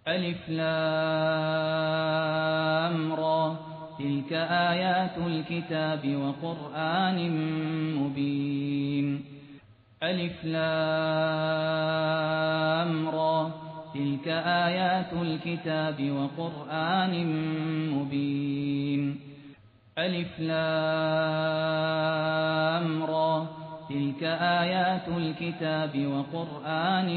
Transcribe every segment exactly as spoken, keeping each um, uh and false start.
ألف لام را تلك آيات الكتاب وقرآن مبين ألف لام را تلك آيات الكتاب وقرآن مبين ألف لام را تلك آيات الكتاب وقرآن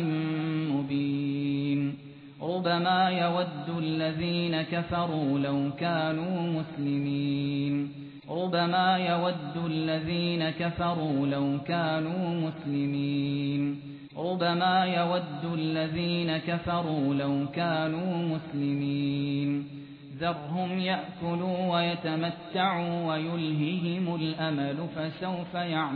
مبين ربما يود الذين كفروا لو كانوا مسلمين ربما يود الذين كفروا لو كانوا مسلمين ربما يود الذين كفروا لو كانوا مسلمين ذرهم يأكلوا ويتمتعوا ويلههم الأمل فسوف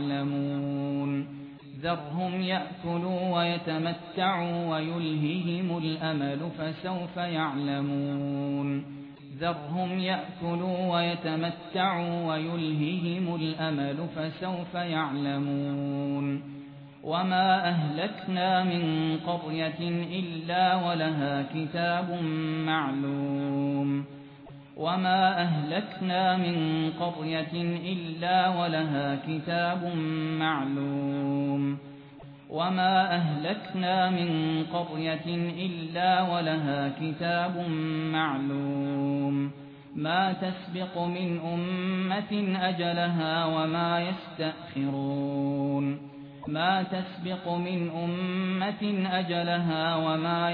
يعلمون ذرهم يأكلوا ويتمتعوا ويلههم الأمل فسوف يعلمون ذرهم يأكلوا ويتمتعوا ويلههم الأمل فسوف يعلمون وما أهلكنا من قرية إلا ولها كتاب معلوم وما أهلكنا من قرية إلا ولها كتاب معلوم وما أهلكنا من قرية إلا ولها كتاب معلوم ما تسبق من أمة أجلها وما يستأخرون ما تسبق من أمة أجلها وما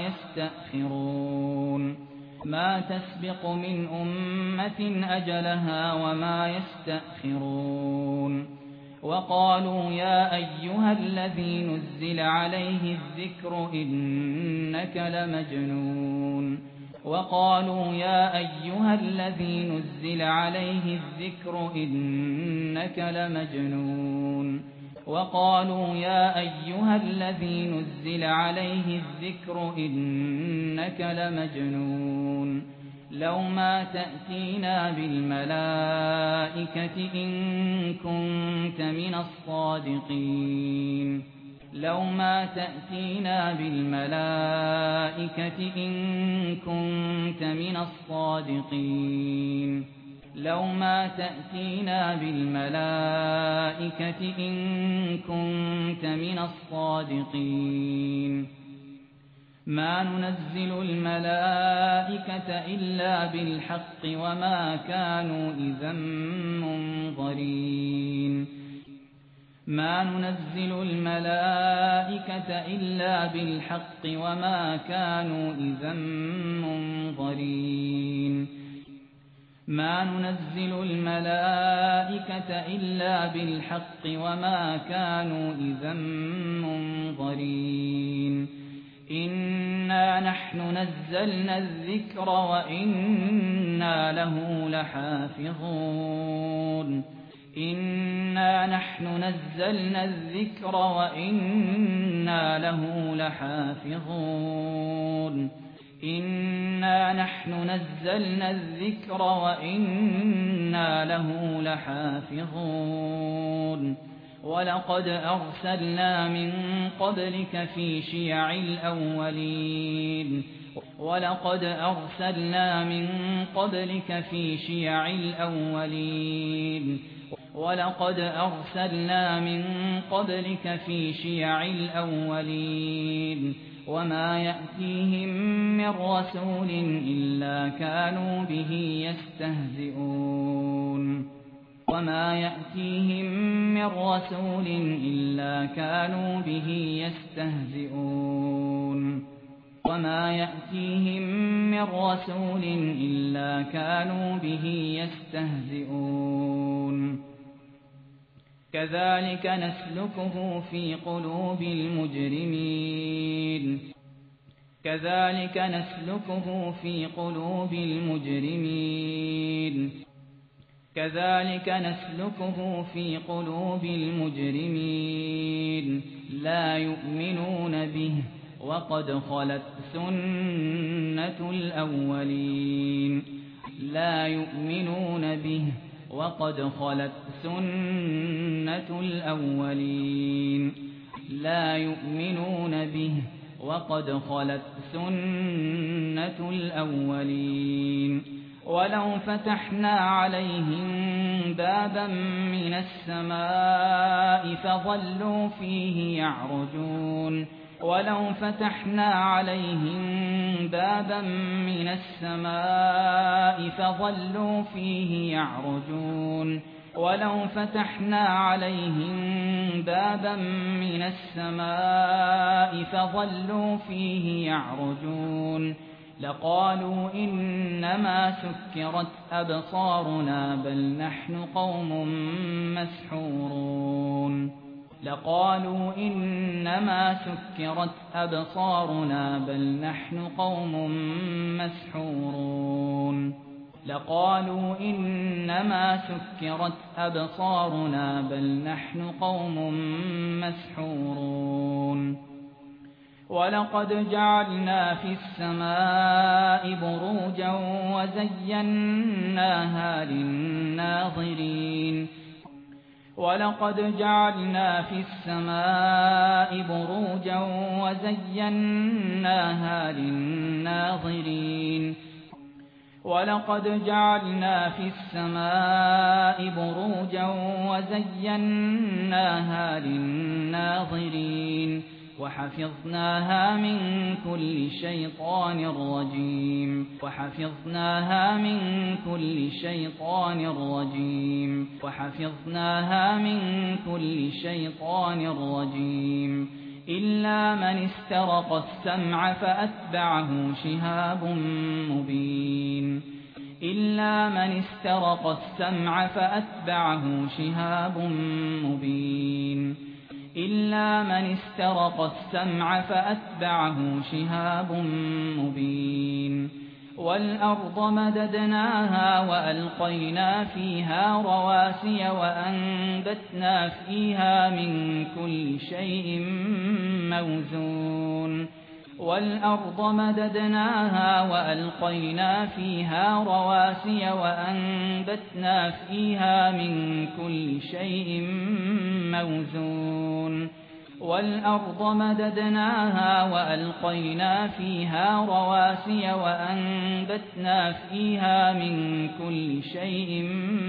يستأخرون ما تسبق من أمة أجلها وما يستأخرون وقالوا يا أيها الذي نزل عليه الذكر إنك لمجنون وقالوا يا أيها الذي نزل عليه الذكر إنك لمجنون وقالوا يا أيها الذي نزل عليه الذكر إنك لمجنون لو ما تأتينا بالملائكة إن كنت من الصادقين لو ما تأتينا بالملائكة إن كنت من الصادقين لو ما تأتينا بالملائكة إن كنت من الصادقين ما ننزل الملائكة إلا بالحق وما كانوا إذا منظرين ما ننزل الملائكة إلا بالحق وما كانوا إذا منظرين ما ننزل الملائكة إلا بالحق وما كانوا إذا منظرين إنا نحن نزلنا الذكر وإنا له لحافظون إنا نحن نزلنا الذكر وإنا له لحافظون إنا نحن نزلنا الذكر وإنا له لحافظون ولقد أرسلنا من قبلك في شيع الأولين ولقد أرسلنا من قبلك في شيع الأولين ولقد أرسلنا من قبلك في شيع الأولين وما يأتيهم من رسول إلا كانوا به يستهزئون وما يأتيهم من رسول إلا كانوا به يستهزئون وما يأتيهم من رسول إلا كانوا به يستهزئون كذلك نسلكه في قلوب المجرمين كذلك نسلكه في قلوب المجرمين كذلك نسلكه في قلوب المجرمين لا يؤمنون به وقد خلت سنة الأولين لا يؤمنون به وقد خلت سنة الأولين لا يؤمنون به وقد خلت سنة سُنَّةُ الْأَوَّلِينَ وَلَوْ فَتَحْنَا عَلَيْهِم بَابًا مِّنَ السَّمَاءِ فَظَلُّوا فِيهِ يَعْرُجُونَ وَلَوْ فَتَحْنَا عَلَيْهِم بَابًا مِّنَ السَّمَاءِ فَظَلُّوا فِيهِ يَعْرُجُونَ وَلَوْ فَتَحْنَا عَلَيْهِم بَابًا مِّنَ السَّمَاءِ فَظَلُّوا فِيهِ يَعْرُجُونَ لَقَالُوا إِنَّمَا سُكِّرَتْ أَبْصَارُنَا بَلْ نَحْنُ قَوْمٌ مَّسْحُورُونَ لَقَالُوا إِنَّمَا سُكِّرَتْ أَبْصَارُنَا بَلْ نَحْنُ قَوْمٌ مَّسْحُورُونَ لَقَالُوا إِنَّمَا سُكِّرَتْ أَبْصَارُنَا بَلْ نَحْنُ قَوْمٌ مَّسْحُورُونَ وَلَقَدْ جَعَلْنَا فِي السَّمَاءِ بُرُوجًا وَزَيَّنَّاهَا لِلنَّاظِرِينَ وَلَقَدْ جَعَلْنَا فِي السَّمَاءِ بُرُوجًا وَزَيَّنَّاهَا لِلنَّاظِرِينَ وَلَقَدْ جَعَلْنَا فِي السَّمَاءِ بُرُوجًا وَزَيَّنَّاهَا لِلنَّاظِرِينَ وَحَفِظْنَاهَا مِنْ كُلِّ شَيْطَانٍ رَجِيمٍ وَحَفِظْنَاهَا مِنْ كُلِّ شَيْطَانٍ رَجِيمٍ وَحَفِظْنَاهَا مِنْ كُلِّ شَيْطَانٍ رَجِيمٍ إِلَّا مَنِ اسْتَرَقَ السَّمْعَ فَأَتْبَعَهُ شِهَابٌ مُبِينٌ إِلَّا مَنِ اسْتَرَقَ السَّمْعَ فَأَتْبَعَهُ شِهَابٌ مُبِينٌ إِلَّا مَنِ اسْتَرَقَ السَّمْعَ فَأَتْبَعَهُ شِهَابٌ مُبِينٌ وَالْأَرْضَ مَدَدْنَاهَا وَأَلْقَيْنَا فِيهَا رَوَاسِيَ وَأَنبَتْنَا فِيهَا مِن كُلِّ شَيْءٍ مَّوْزُونٍ وَالْأَرْضَ مَدَدْنَاهَا وَأَلْقَيْنَا فِيهَا رَوَاسِيَ وَأَنبَتْنَا فِيهَا مِن كُلِّ شَيْءٍ مَّوْزُونٍ وَالْأَرْضَ مَدَدْنَاهَا وَأَلْقَيْنَا فِيهَا رَوَاسِيَ وَأَنبَتْنَا فِيهَا مِن كُلِّ شَيْءٍ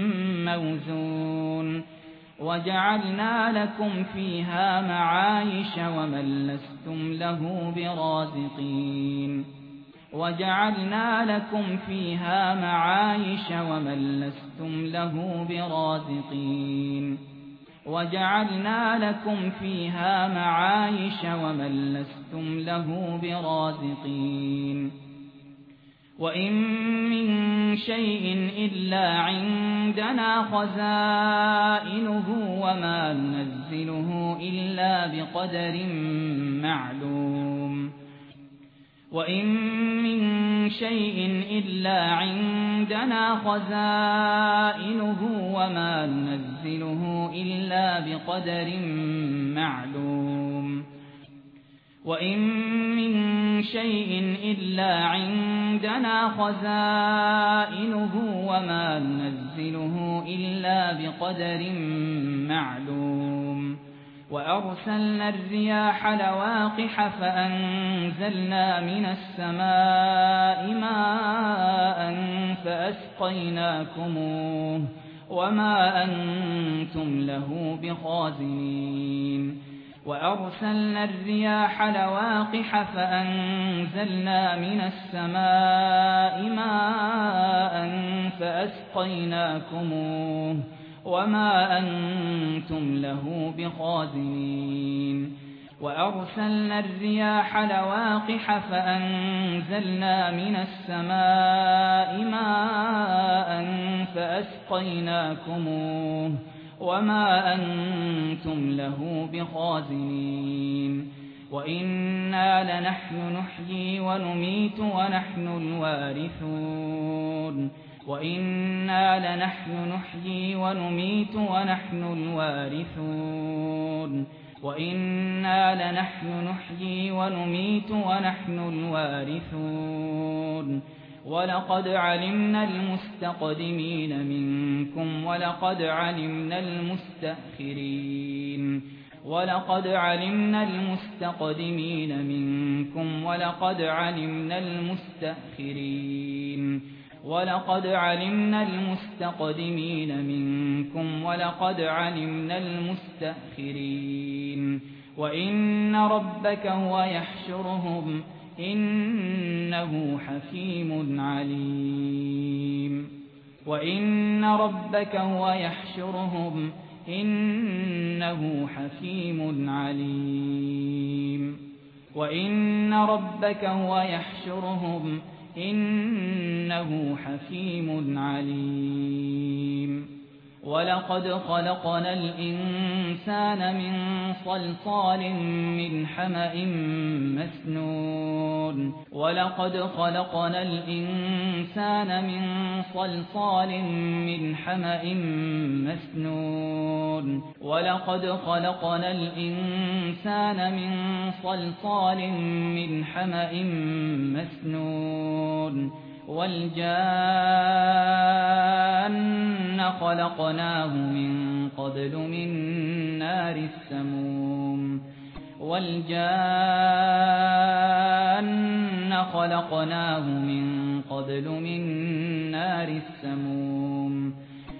مَّوْزُونٍ وَجَعَلْنَا لَكُمْ فِيهَا مَعَايِشَ وَمَن لَّسْتُمْ لَهُ بِرَازِقِينَ وَجَعَلْنَا لَكُمْ فِيهَا مَعَايِشَ وَمَن لَّسْتُمْ لَهُ بِرَازِقِينَ وَجَعَلْنَا لَكُمْ فِيهَا مَعَايِشَ وَمَن لَّسْتُمْ لَهُ بِرَازِقِينَ وَإِن مِّن شَيْءٍ إِلَّا عِندَنَا خَزَائِنُهُ وَمَا نُنَزِّلُهُ إِلَّا بِقَدَرٍ مَّعْلُومٍ وَإِن مِّن شَيْءٍ إِلَّا عِندَنَا خَزَائِنُهُ وَمَا نُنَزِّلُهُ إِلَّا بِقَدَرٍ مَّعْلُومٍ وَإِن مِّن شَيْءٍ إِلَّا عِندَنَا خَزَائِنُهُ وَمَا نُنَزِّلُهُ إِلَّا بِقَدَرٍ مَّعْلُومٍ وَأَرْسَلْنَا الرِّيَاحَ لَوَاقِحَ فَأَنزَلْنَا مِنَ السَّمَاءِ مَاءً فَأَسْقَيْنَاكُمُوهُ وَمَا أَنتُمْ لَهُ بِخَازِنِينَ وَأَرْسَلْنَا الرِّيَاحَ لَوَاقِحَ فَأَنزَلْنَا مِنَ السَّمَاءِ مَاءً فَأَسْقَيْنَاكُمُوهُ وَمَا أَنتُمْ لَهُ بِخَازِنِينَ وَأَرْسَلْنَا الرِّيَاحَ لَوَاقِحَ فَأَنزَلْنَا مِنَ السَّمَاءِ مَاءً فَأَسْقَيْنَاكُمُوهُ وَمَا أَنتُمْ لَهُ بِخَازِنِينَ وَإِنَّا لَنَحْنُ نُحْيِي وَنُمِيتُ وَنَحْنُ الْوَارِثُونَ وَإِنَّا لَنَحْنُ نُحْيِي وَنُمِيتُ وَنَحْنُ الْوَارِثُونَ وَإِنَّا لَنَحْنُ نُحْيِي وَنُمِيتُ وَنَحْنُ الْوَارِثُونَ وَلَقَدْ عَلِمْنَا الْمُسْتَقْدِمِينَ مِنكُمْ وَلَقَدْ عَلِمْنَا الْمُسْتَأْخِرِينَ ولقد علمنا المستقدمين منكم ولقد علمنا المستأخرين ولقد علمنا المستقدمين منكم ولقد علمنا المستأخرين وإن ربك هو يحشرهم إنه حكيم عليم وإن ربك هو يحشرهم إنه حكيم عليم وإن ربك هو يحشرهم إنه حكيم عليم ولقد خلقنا الإنسان من صلصال من حمأ مسنون ولقد خلقنا الإنسان من صلصال من حمأ مسنون ولقد خلقنا الإنسان من صلصال من حمأ مسنون والجان خلقناه من قبل من نار السموم والجان خلقناه من قبل من نار السموم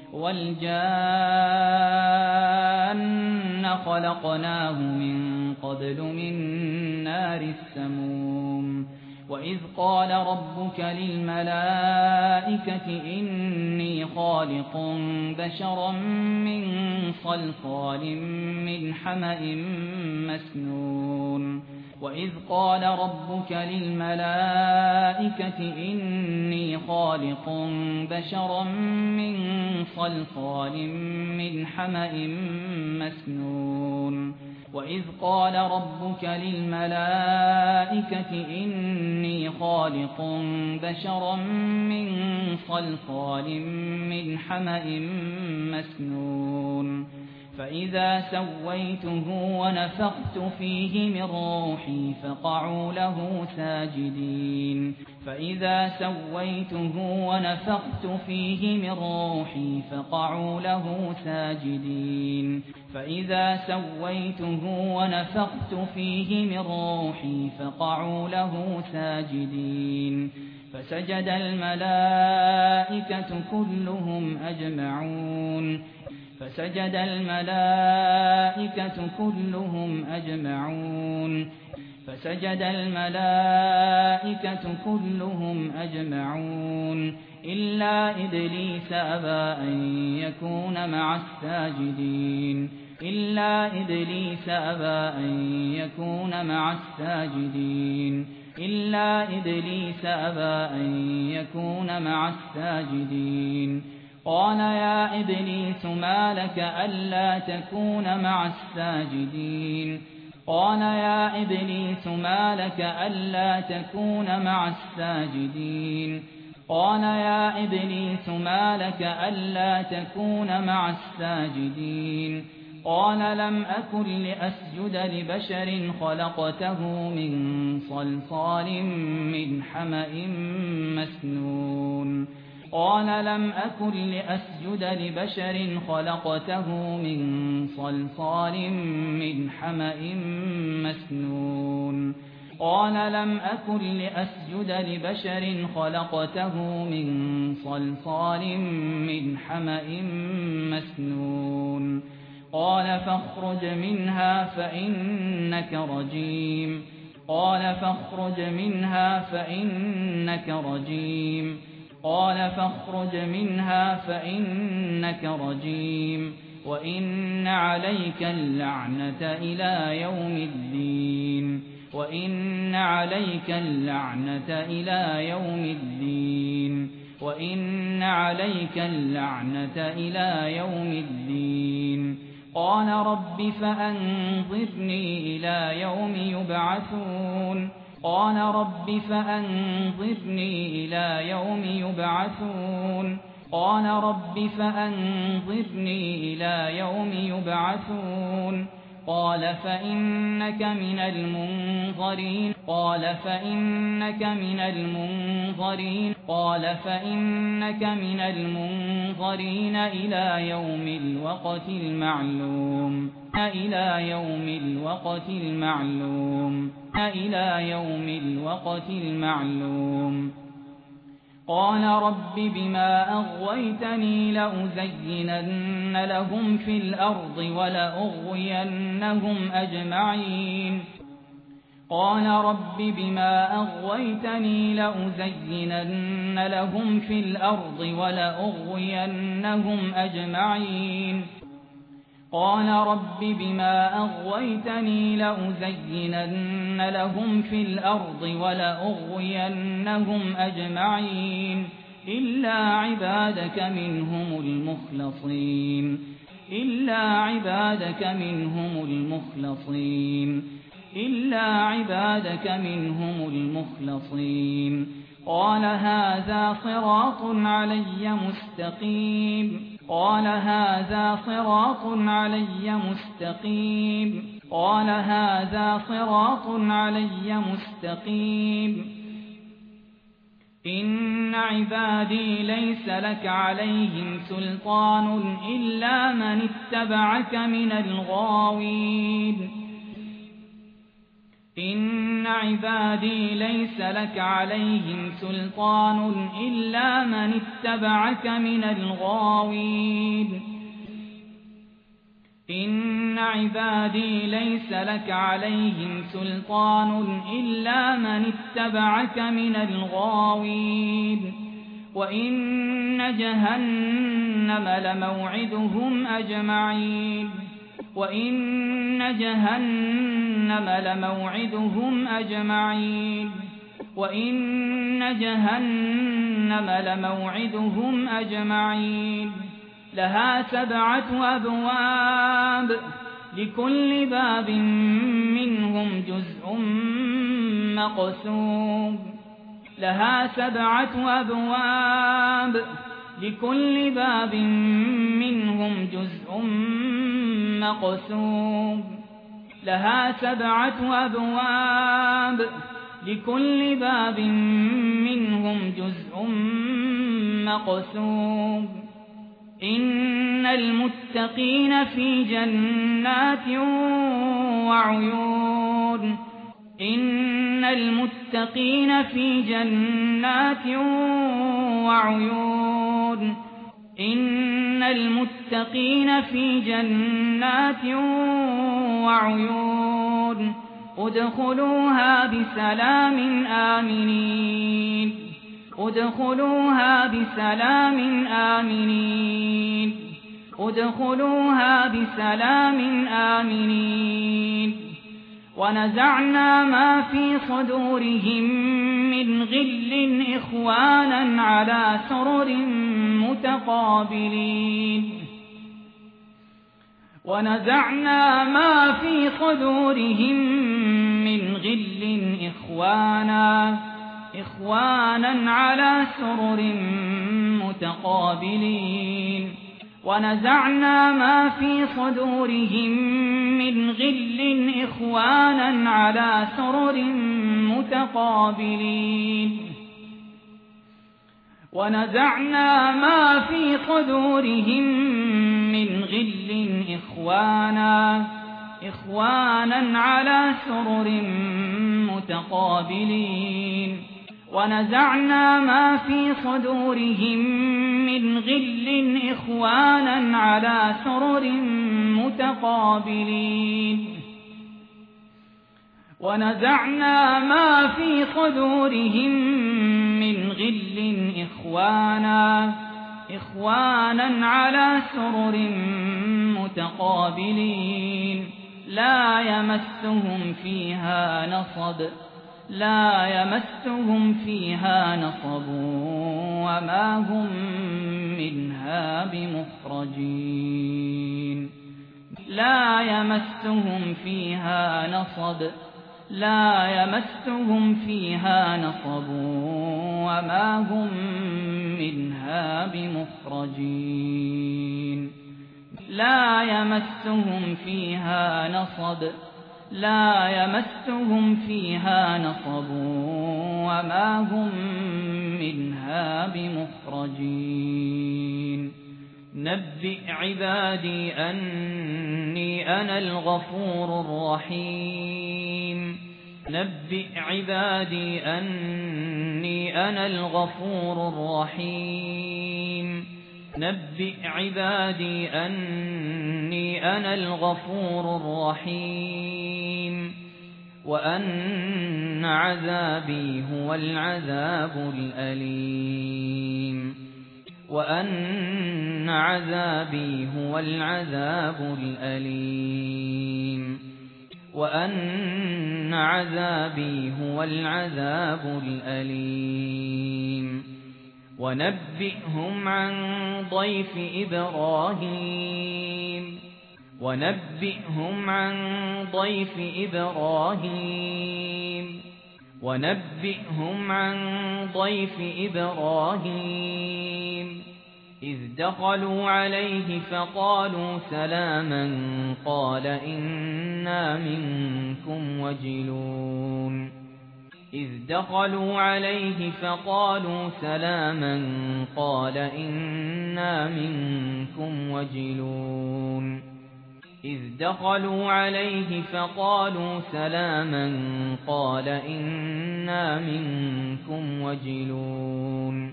والجان خلقناه من قبل من نار السموم وإذ قال ربك للملائكة إني خالق بشرا من صلصال من حمأ مسنون وإذ قال ربك للملائكة إني خالق بشرا من صلصال من حمأ مسنون وإذ قال ربك للملائكة إني خالق بشرا من صلصال من حمأ مسنون فإذا سويته ونفخت فيه من روحي فقعوا له ساجدين فإذا سويته ونفخت فيه من روحي فقعوا له ساجدين فإذا سويته ونفخت فيه من روحي فقعوا له ساجدين فسجد الملائكة كلهم أجمعون فسجد الملائكة كلهم أجمعون فسجد الملائكة كلهم أجمعون إلا إبليس أبى أن يكون مع الساجدين إلا إبليس أبى أن يكون مع الساجدين إلا إبليس أبى أن يكون مع الساجدين قال يا إبليس ما لك ألا تكون مع الساجدين قال يا إبليس ما لك ألا تكون مع الساجدين قال يا إبليس ما لك ألا تكون مع الساجدين قال لم أكن لأسجد لبشر خلقته من صلصال من حمأ مسنون قال لم أكن لأسجد لبشر خلقته من صلصال من حمأ مسنون قال لم أكن لأسجد لبشر خلقته من صلصال من حمأ مسنون قال فاخرج منها فإنك رجيم قال فاخرج منها فإنك رجيم قال فاخرج منها فإنك رجيم وإن عليك اللعنة إلى يوم الدين وإن عليك اللعنة إلى يوم الدين وإن عليك اللعنة إلى يوم الدين قال رب فأنظرني إلى يوم يبعثون قال رب فأنظرني إلى يوم يبعثون قال رب فأنظرني إلى يوم يبعثون قال فإنك من المنظرين قال فإنك من المنظرين قال فإنك من المنظرين إلى يوم الوقت المعلوم إلى يوم الوقت المعلوم إلى يوم الوقت المعلوم قال رب بما أغويتني لأزينن لهم في الأرض ولأغوينهم أجمعين قال رب بما أغويتني لأزينن لهم في الأرض ولأغوينهم أجمعين قال رب بما أغويتني لأزينن لهم في الأرض ولأغوينهم أجمعين إلا عبادك منهم المخلصين إلا عبادك منهم المخلصين إلا عبادك منهم المخلصين قال هذا صراط علي مستقيم قال هذا صراط علي مستقيم قال هذا صراط علي مستقيم إن عبادي ليس لك عليهم سلطان إلا من اتبعك من الغاوين إن عبادي ليس لك عليهم سلطان إلا من اتبعك من الغاوين إن عبادي ليس لك عليهم سلطان إلا من اتبعك من الغاوين وإن جهنم لموعدهم أجمعين وإن جهنم لموعدهم أجمعين وإن جهنم لموعدهم أجمعين لها سبعة أبواب لكل باب منهم جزء مقسوم لها سبعة أبواب لكل باب منهم جزء مقسوم لها سبعة أبواب لكل باب منهم جزء مقسوم إن المتقين في جنات وعيون إن المتقين في جنات وعيون إن المتقين في جنات وعيون ادخلوها بسلام آمنين ادخلوها بسلام آمنين ادخلوها بسلام آمنين ونزعنا ما في صدورهم من غل إخوانا على سرر متقابلين ونزعنا ما في صدورهم من غل إخوانا إخوانا على سرر متقابلين ونزعنا ما في صدورهم من غل إخوانا على سرر متقابلين ونزعنا ما في صدورهم من غل إخوانا إخوانا على سرر متقابلين ونزعنا ما في صدورهم من غل إخوانا على سرر متقابلين ونزعنا ما في صدورهم من غل إخوانا إخوانا على سرر متقابلين لا يمسهم فيها نصب لا يمسهم فيها نصب وما هم منها بمخرجين لا يمسهم فيها نصب لا يمسهم فيها نصب وما هم منها بمخرجين لا يمسهم فيها نصب لا يمسهم فيها نصب وما هم منها بمخرجين نبئ عبادي أني أنا الغفور الرحيم نبئ عبادي أني أنا الغفور الرحيم نبئ عبادي أني أنا الغفور الرحيم وأن عذابي هو العذاب الأليم وأن عذابي هو العذاب الأليم وأن عذابي هو العذاب الأليم ونبئهم عن ضيف إبراهيم ونبئهم عن ضيف إبراهيم ونبئهم عن ضيف إبراهيم إذ دخلوا عليه فقالوا سلاما قال إنا منكم وجلون إذ دخلوا عليه فقالوا سلاما قال إنا منكم وجلون إذ دخلوا عليه فقالوا سلاما قال إنا منكم وجلون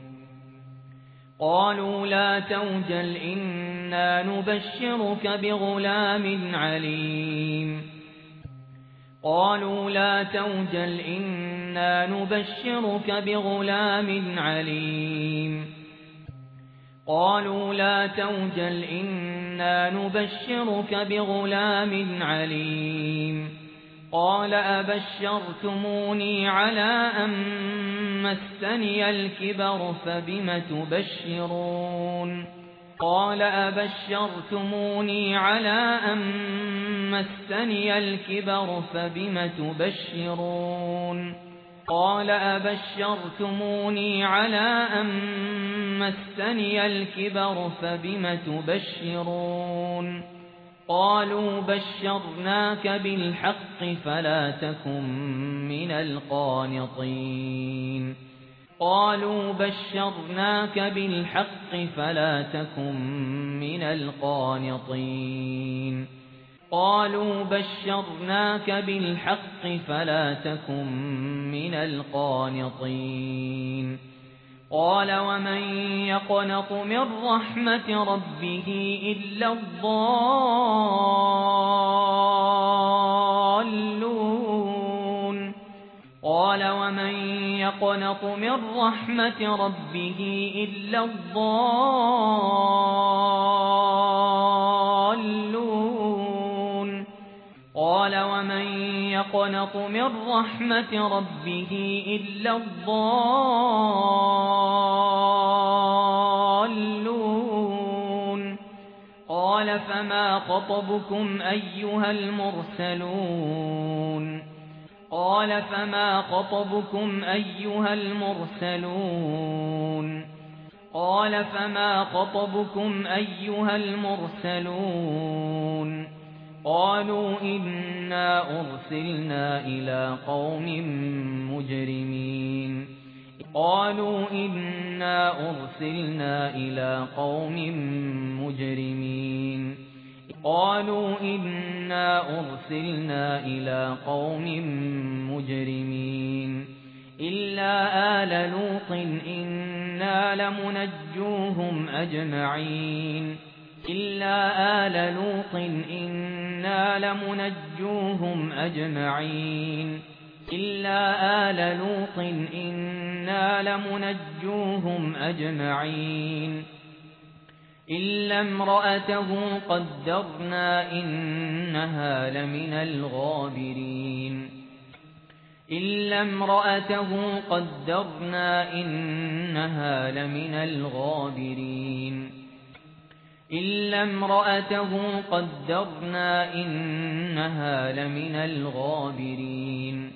قالوا لا توجل إنا نبشرك بغلام عليم قالوا لا توجل إنا نبشرك بغلام عليم قالوا لا توجل إنا نبشرك بغلام عليم قال أبشرتموني على أن مسني الكبر فبم تبشرون قال أبشرتموني على أن مسني الكبر فبم تبشرون قال أبشرتموني على أن مسني الكبر فبم تبشرون قالوا بشرناك بالحق فلا تكن من القانطين قالوا بشرناك بالحق فلا تكن من القانطين قالوا بشرناك بالحق فلا تكن من القانطين قال ومن يقنط من رحمة ربه إلا الضالون قال ومن يقنط من رحمة ربه إلا الضالون قال ومن يقنط من رحمة ربه إلا الضالون قال فما خطبكم أيها المرسلون قال فما خطبكم أيها المرسلون قال فما خطبكم أيها المرسلون قالوا إنا أرسلنا إلى قوم مجرمين قالوا إنا أرسلنا إلى قوم مجرمين قالوا إنا أرسلنا إلى قوم مجرمين إلا آل لوط إنا لمنجوهم أجمعين إلا آل لوط إنا لمنجوهم أجمعين إلا آل لوط إنا لمنجوهم أجمعين إلا امرأته قدرنا إنها لمن الغابرين إلا امرأته قدرنا إنها لمن الغابرين إلا امرأته قدرنا إنها لمن الغابرين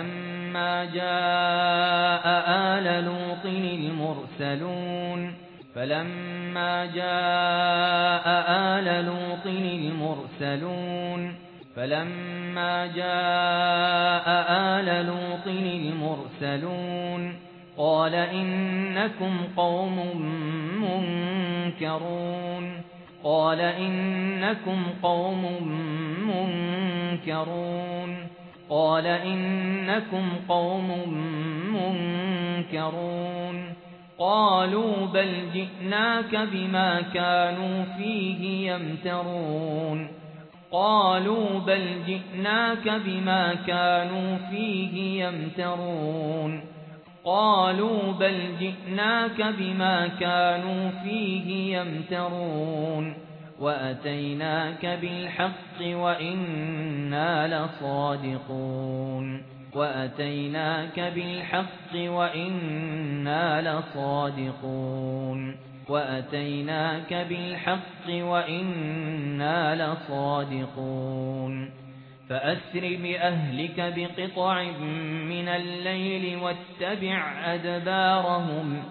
فلما جاء آل لوط المرسلون فلما جاء آل لوط المرسلون فلما جاء آل لوط المرسلون قال إنكم قوم منكرون قال إنكم قوم منكرون قال إنكم قوم منكرون قالوا بل جئناك بما كانوا فيه يمترون قالوا بل جئناك بما كانوا فيه يمترون قالوا بل جئناك بما كانوا فيه يمترون وأتيناك بالحق وإنا لصادقون وأتيناك بالحق وإنا لصادقون وأتيناك بالحق وإنا لصادقون فأسر بأهلك بقطع من الليل واتبع أدبارهم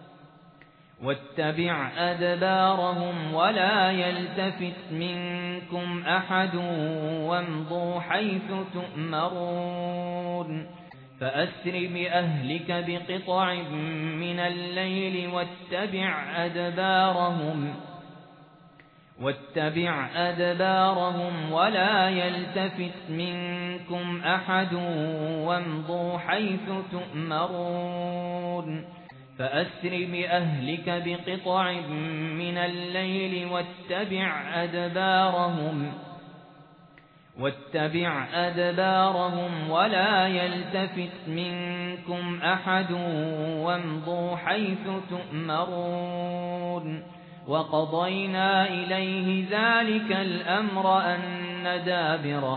واتبع أدبارهم ولا يلتفت منكم أحد وامضوا حيث تؤمرون فأسر بأهلك بقطع من الليل واتبع أدبارهم واتبع أدبارهم ولا يلتفت منكم أحد وامضوا حيث تؤمرون فأسر بأهلك بقطع من الليل واتبع أدبارهم واتبع أدبارهم ولا يلتفت منكم أحد وامضوا حيث تؤمرون وقضينا إليه ذلك الأمر أن دابر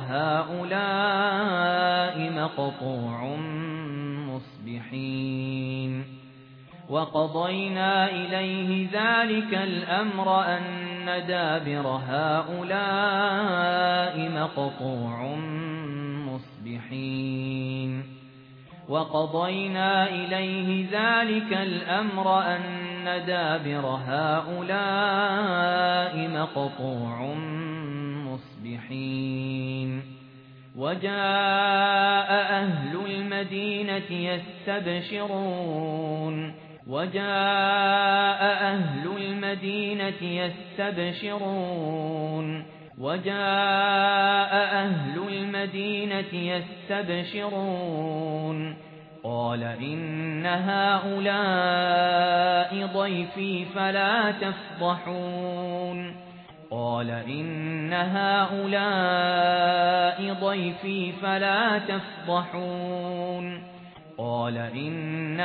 هؤلاء مقطوع مصبحين وقضينا إليه ذلك الأمر أن دابر هؤلاء مقطوع مصبحين وقضينا إليه ذلك الأمر أن دابر هؤلاء مقطوع مصبحين وجاء أهل المدينة يستبشرون وجاء أهل المدينة يستبشرون وجاء أهل المدينة يستبشرون قال إن هؤلاء ضيفي فلا تفضحون قال إن هؤلاء ضيفي فلا تفضحون قال إن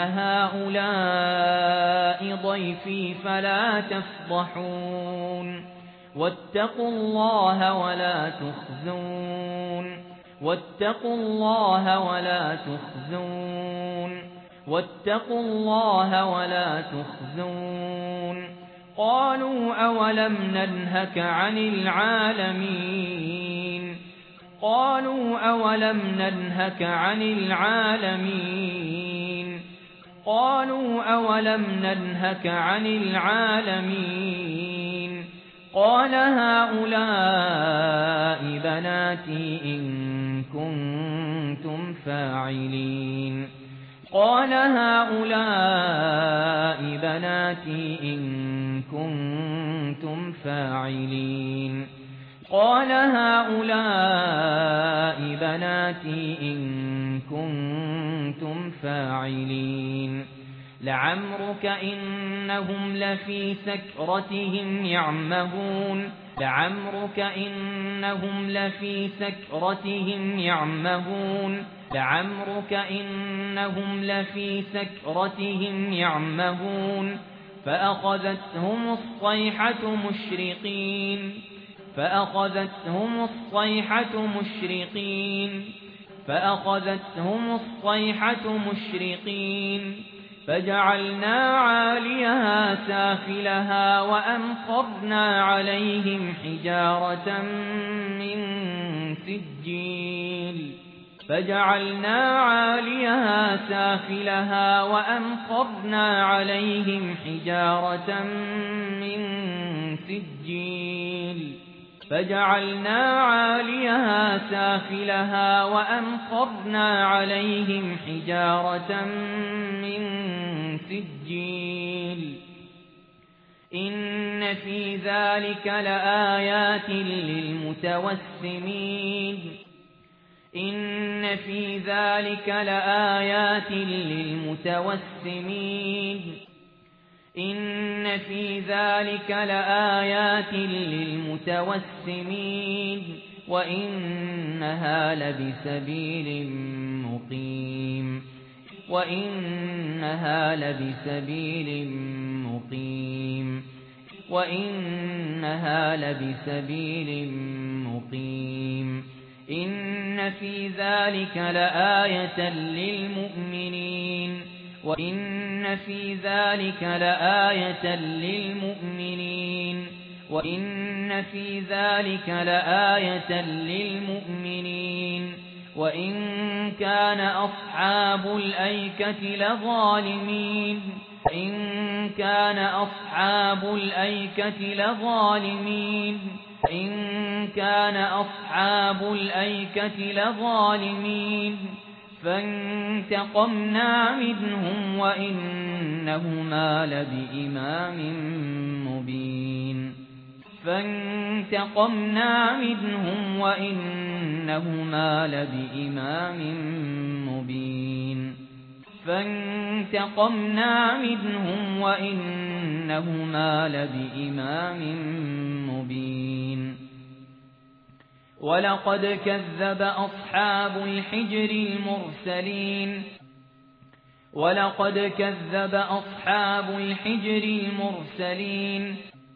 هؤلاء ضيفي فلا تفضحون واتقوا الله ولا تخزون واتقوا الله ولا تخزون واتقوا الله ولا تخزون قالوا أولم ننهك عن العالمين قالوا أولم ننهك عن العالمين قالوا أولم ننهك عن العالمين قال هؤلاء بناتي إن كنتم فاعلين قال هؤلاء بناتي إن كنتم فاعلين قال هؤلاء بناتي إن كنتم فاعلين لعمرك إنهم لفي سكرتهم يعمهون لعمرك إنهم لفي سكرتهم يعمهون لعمرك إنهم لفي سكرتهم يعمهون فأخذتهم الصيحة مشرقين فأخذتهم الصيحة مشرقين فأخذتهم الصيحة مشرقين فجعلنا عاليها سافلها وأمطرنا عليهم حجارة من سجيل فجعلنا عاليها سافلها وأمطرنا عليهم حجارة من سجيل فجعلنا عاليها سافلها وأمطرنا عليهم حجارة من سجيل إن في ذلك لآيات للمتوسمين إن في ذلك لآيات للمتوسمين إن في ذلك لآيات للمتوسمين وإنها لبسبيل مقيم وإنها لبسبيل مقيم وإنها لبسبيل مقيم إن في ذلك لآية للمؤمنين وإن في ذلك لآية للمؤمنين وإن في ذلك لآية للمؤمنين وإن كان أصحاب الأيكة لظالمين وإن كان أصحاب الأيكة لظالمين وإن كان أصحاب الأيكة لظالمين فانتقمنا منهم وإنهما لبإمام مبين فانتقمنا منهم وإنهما لبإمام مبين فانتقمنا منهم وإنهما لبإمام مبين ولقد كذب أصحاب الحجر المرسلين ولقد كذب أصحاب الحجر المرسلين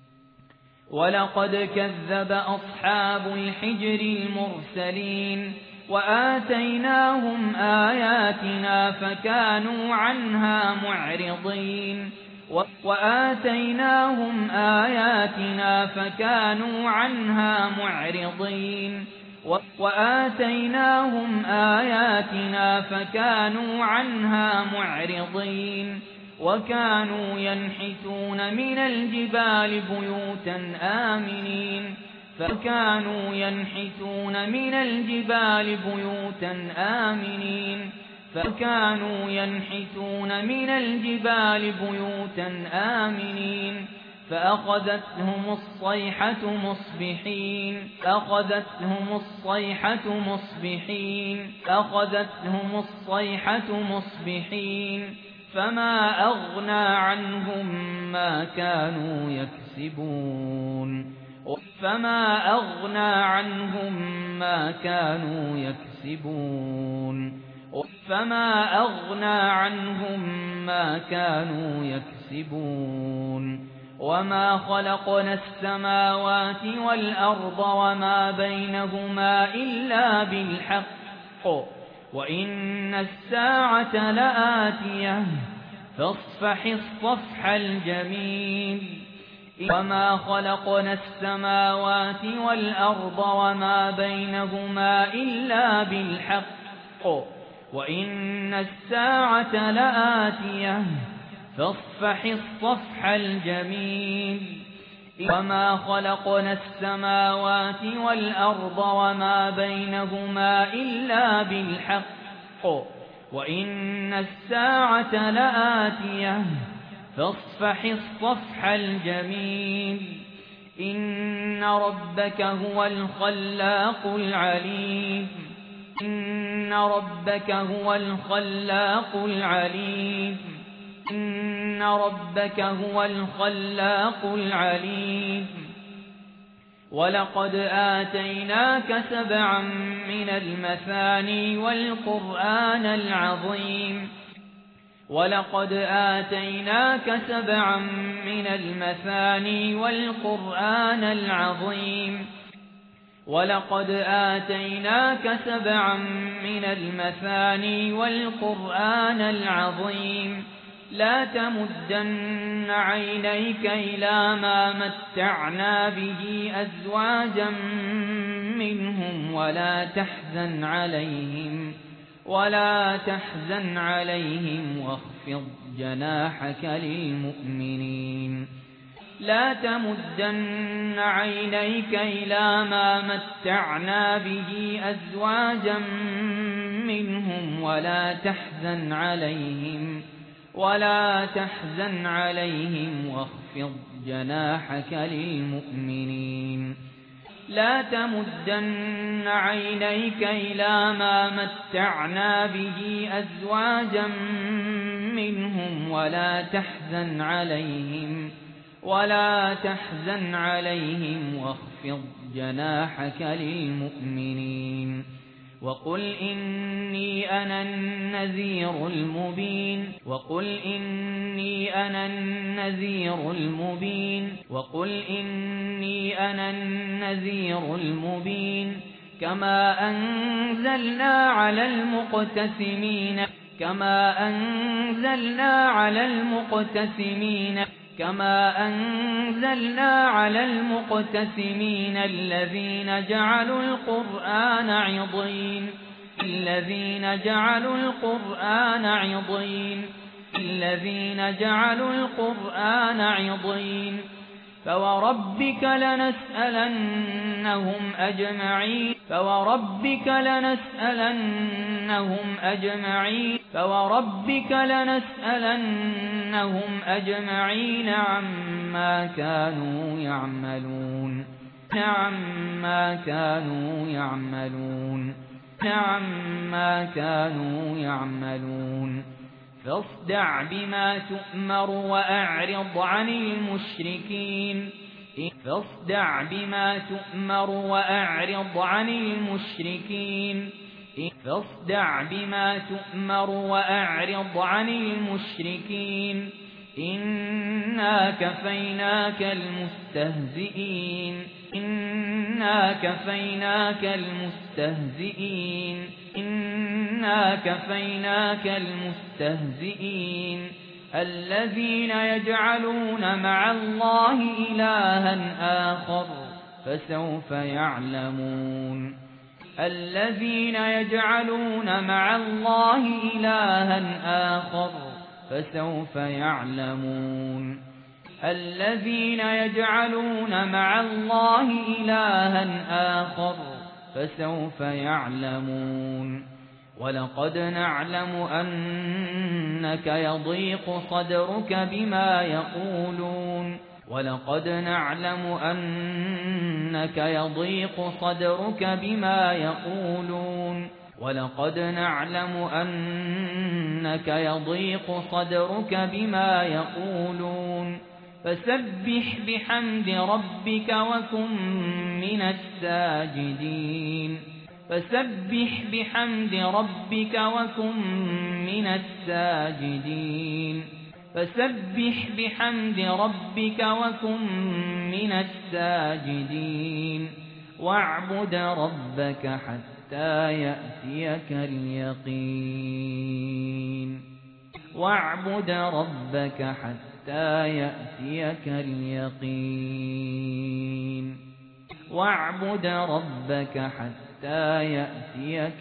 ولقد كذب أصحاب الحجر المرسلين وآتيناهم آياتنا فكانوا عنها معرضين وآتيناهم آياتنا فكانوا عنها معرضين وآتيناهم آياتنا فكانوا عنها معرضين وكانوا ينحتون من الجبال بيوتا آمنين فكانوا ينحتون من الجبال بيوتا آمنين فكانوا ينحتون من الجبال بيوتا آمنين فأخذتهم الصيحة مصبحين أخذتهم الصيحة مصبحين أخذتهم الصيحة مصبحين فما أغنى عنهم ما كانوا يكسبون فما أغنى عنهم ما كانوا يكسبون فما أغنى عنهم ما كانوا يكسبون وما خلقنا السماوات والأرض وما بينهما إلا بالحق وإن الساعة لآتية فاصفح الصفح الجميل وما خلقنا السماوات والأرض وما بينهما إلا بالحق وإن الساعة لآتية فاصفح الصفح الجميل وما خلقنا السماوات والأرض وما بينهما إلا بالحق وإن الساعة لآتية فاصفح الصفح الجميل إن ربك هو الخلاق العليم إن ربك هو الخلاق العليم إن ربك هو الخلاق العليم ولقد آتيناك سبعا من المثاني والقرآن العظيم ولقد آتيناك سبعا من المثاني والقرآن العظيم ولقد آتيناك سبعا من المثاني والقرآن العظيم لا تمدن عينيك إلى ما متعنا به أزواجا منهم ولا تحزن عليهم ولا تحزن عليهم واخفض جناحك للمؤمنين لا تمدن عينيك إلى ما متعنا به أزواجا منهم ولا تحزن عليهم ولا تحزن عليهم واخفض جناحك للمؤمنين لا تمدن عينيك إلى ما متعنا به أزواجا منهم ولا تحزن عليهم ولا تحزن عليهم واخفض جناحك للمؤمنين وقل إني أنا النذير المبين وقل إني أنا النذير المبين وقل إني أنا النذير المبين كما أنزلنا على المقتسمين كما أنزلنا على المقتسمين كما أنزلنا على المقتسمين الذين جعلوا القرآن عضين الذين جعلوا القرآن عضين الذين جعلوا القرآن عضين فوربك لنسألنهم أجمعين فوربك لنسألنهم أجمعين فوربك لنسألنهم أجمعين عما كانوا يعملون عما كانوا يعملون عما كانوا يعملون فاصدع بما تؤمر وأعرض عن المشركين فاصدع بما تؤمر وأعرض عن المشركين فاصدع بما تؤمر وأعرض عن المشركين إنا كفيناك المستهزئين إنا كفيناك المستهزئين إنا كفيناك المستهزئين الذين يجعلون مع الله إلها آخر فسوف يعلمون الذين يجعلون مع الله إلها آخر فسوف يعلمون الذين يجعلون مع الله إلها آخر فسوف يعلمون ولقد نعلم أنك يضيق صدرك بما يقولون ولقد نعلم أنك يضيق صدرك بما يقولون ولقد نعلم أنك يضيق صدرك بما يقولون فسبح بحمد ربك وكن من الساجدين فسبح بحمد ربك وكن من الساجدين فسبح بحمد ربك وكن من الساجدين واعبد ربك حتى يأتيك اليقين واعبد ربك حتى يأتيك اليقين واعبد ربك حتى يأتيك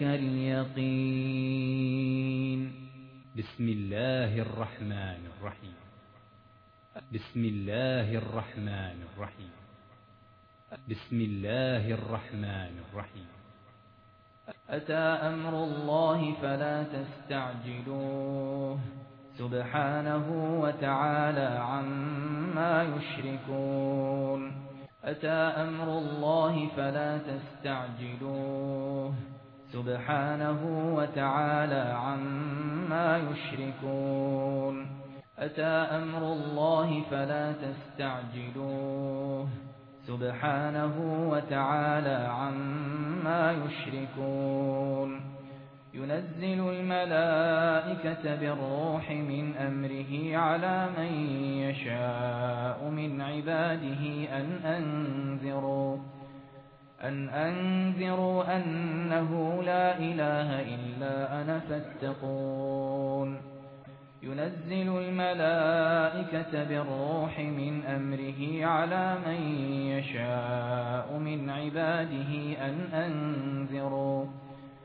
اليقين بسم الله الرحمن الرحيم بسم الله الرحمن الرحيم بسم الله الرحمن الرحيم أتى أمر الله فلا تستعجلوه سبحانه وتعالى عما يشركون أتى أمر الله فلا تستعجلوه سبحانه وتعالى عما يشركون أتى أمر الله فلا تستعجلوه سبحانه وتعالى عما يشركون ينزل الملائكة بالروح من أمره على من يشاء من عباده أن أنذروا أن أنذروا أنه لا إله إلا أنا فاتقون ينزل الملائكة بالروح من أمره على من يشاء من عباده أن أنذروا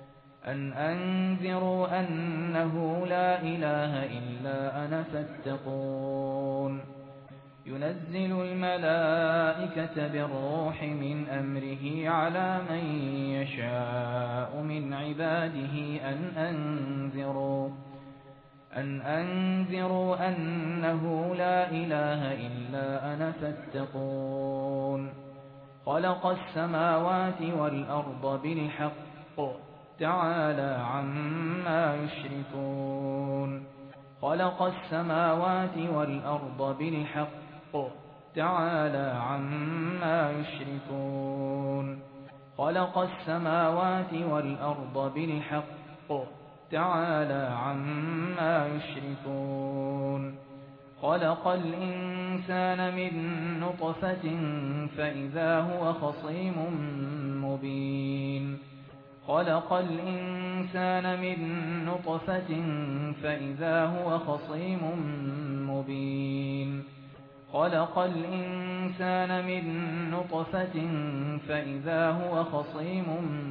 أن أنذروا أنه لا إله إلا أنا فاتقون ينزل الملائكة بالروح من أمره على من يشاء من عباده أن أنذروا أن أنذروا أنه لا إله إلا أنا فاتقون خلق السماوات والأرض بالحق تعالى عما يشركون خلق السماوات والأرض بالحق تعالى عما يشركون خلق السماوات والأرض بالحق تعالى عما يشركون خلق الإنسان من نطفة فإذا هو خصيم مبين خلق الإنسان من نطفة فإذا هو خصيم مبين خلق الإنسان من نطفة فإذا هو خصيم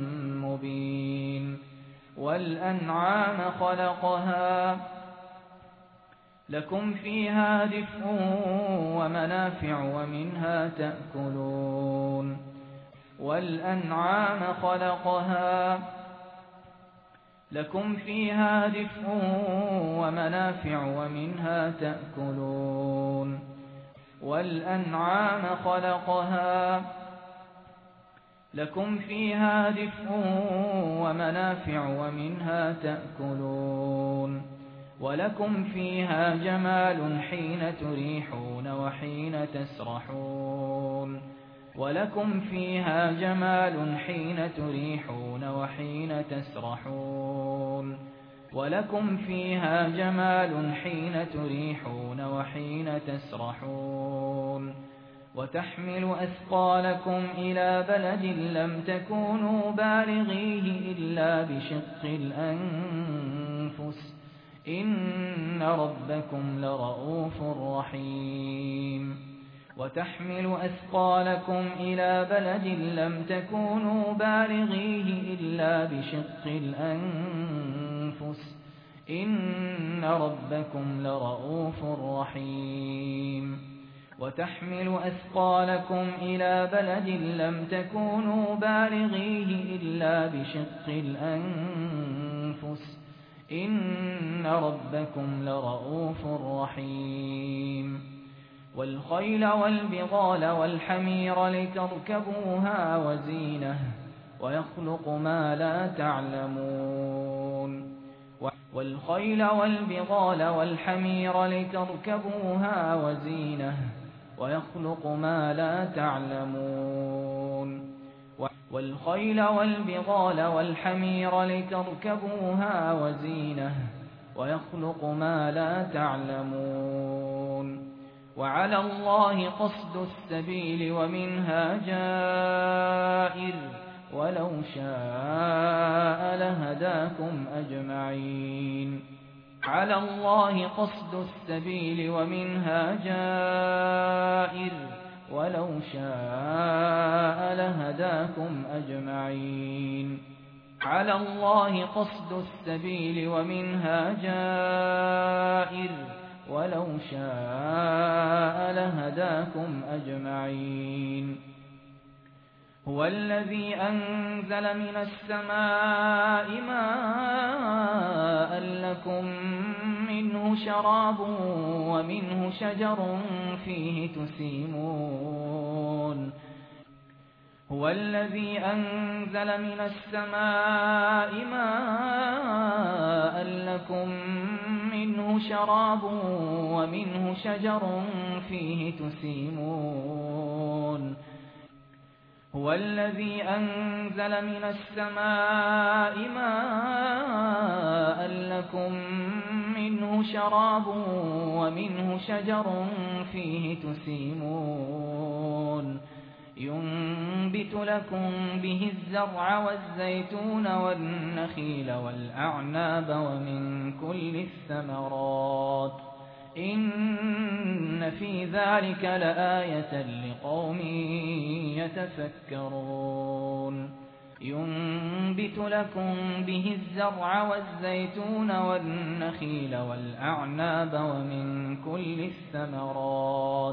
مبين والأنعام خلقها لكم فيها دفء ومنافع ومنها تأكلون والأنعام خلقها لكم فيها دفء ومنافع ومنها تأكلون والأنعام خلقها لكم فيها دفء ومنافع ومنها تأكلون ولكم فيها جمال حين تريحون وحين تسرحون ولكم فيها جمال حين تريحون وحين تسرحون ولكم فيها جمال حين تريحون وحين تسرحون وتحمل أثقالكم إلى بلد لم تكونوا بالغيه إلا بشق الأنفس إن ربكم لرؤوف رحيم وتحمل أثقالكم إلى بلد لم تكونوا بالغيه إلا بشق الأنفس إن ربكم لرؤوف رحيم وتحمل أثقالكم إلى بلد لم تكونوا بالغيه إلا بشق الأنفس إن ربكم لرؤوف رحيم والخيل والبغال والحمير لتركبوها وزينة ويخلق ما لا تعلمون والخيل والبغال والحمير لتركبوها وزينة ويخلق ما لا تعلمون والخيل والبغال والحمير لتركبوها وزينة ويخلق ما لا تعلمون وعلى الله قصد السبيل ومنها جائر ولو شاء لهداكم أجمعين على الله قصد السبيل ومنها جائر ولو شاء لهداكم أجمعين على الله قصد السبيل ومنها جائر ولو شاء لهداكم أجمعين هو الذي أنزل من السماء ماء لكم منه شراب ومنه شجر فيه تسيمون هو الذي أنزل من السماء ماء لكم منه شراب ومنه شجر فيه تسيمون هو الذي أنزل من السماء ماء لكم منه شراب ومنه شجر فيه تسيمون ينبت لكم به الزرع والزيتون والنخيل والأعناب ومن كل الثمرات إن في ذلك لآية لقوم يتفكرون ينبت لكم به الزرع والزيتون والنخيل والأعناب ومن كل الثمرات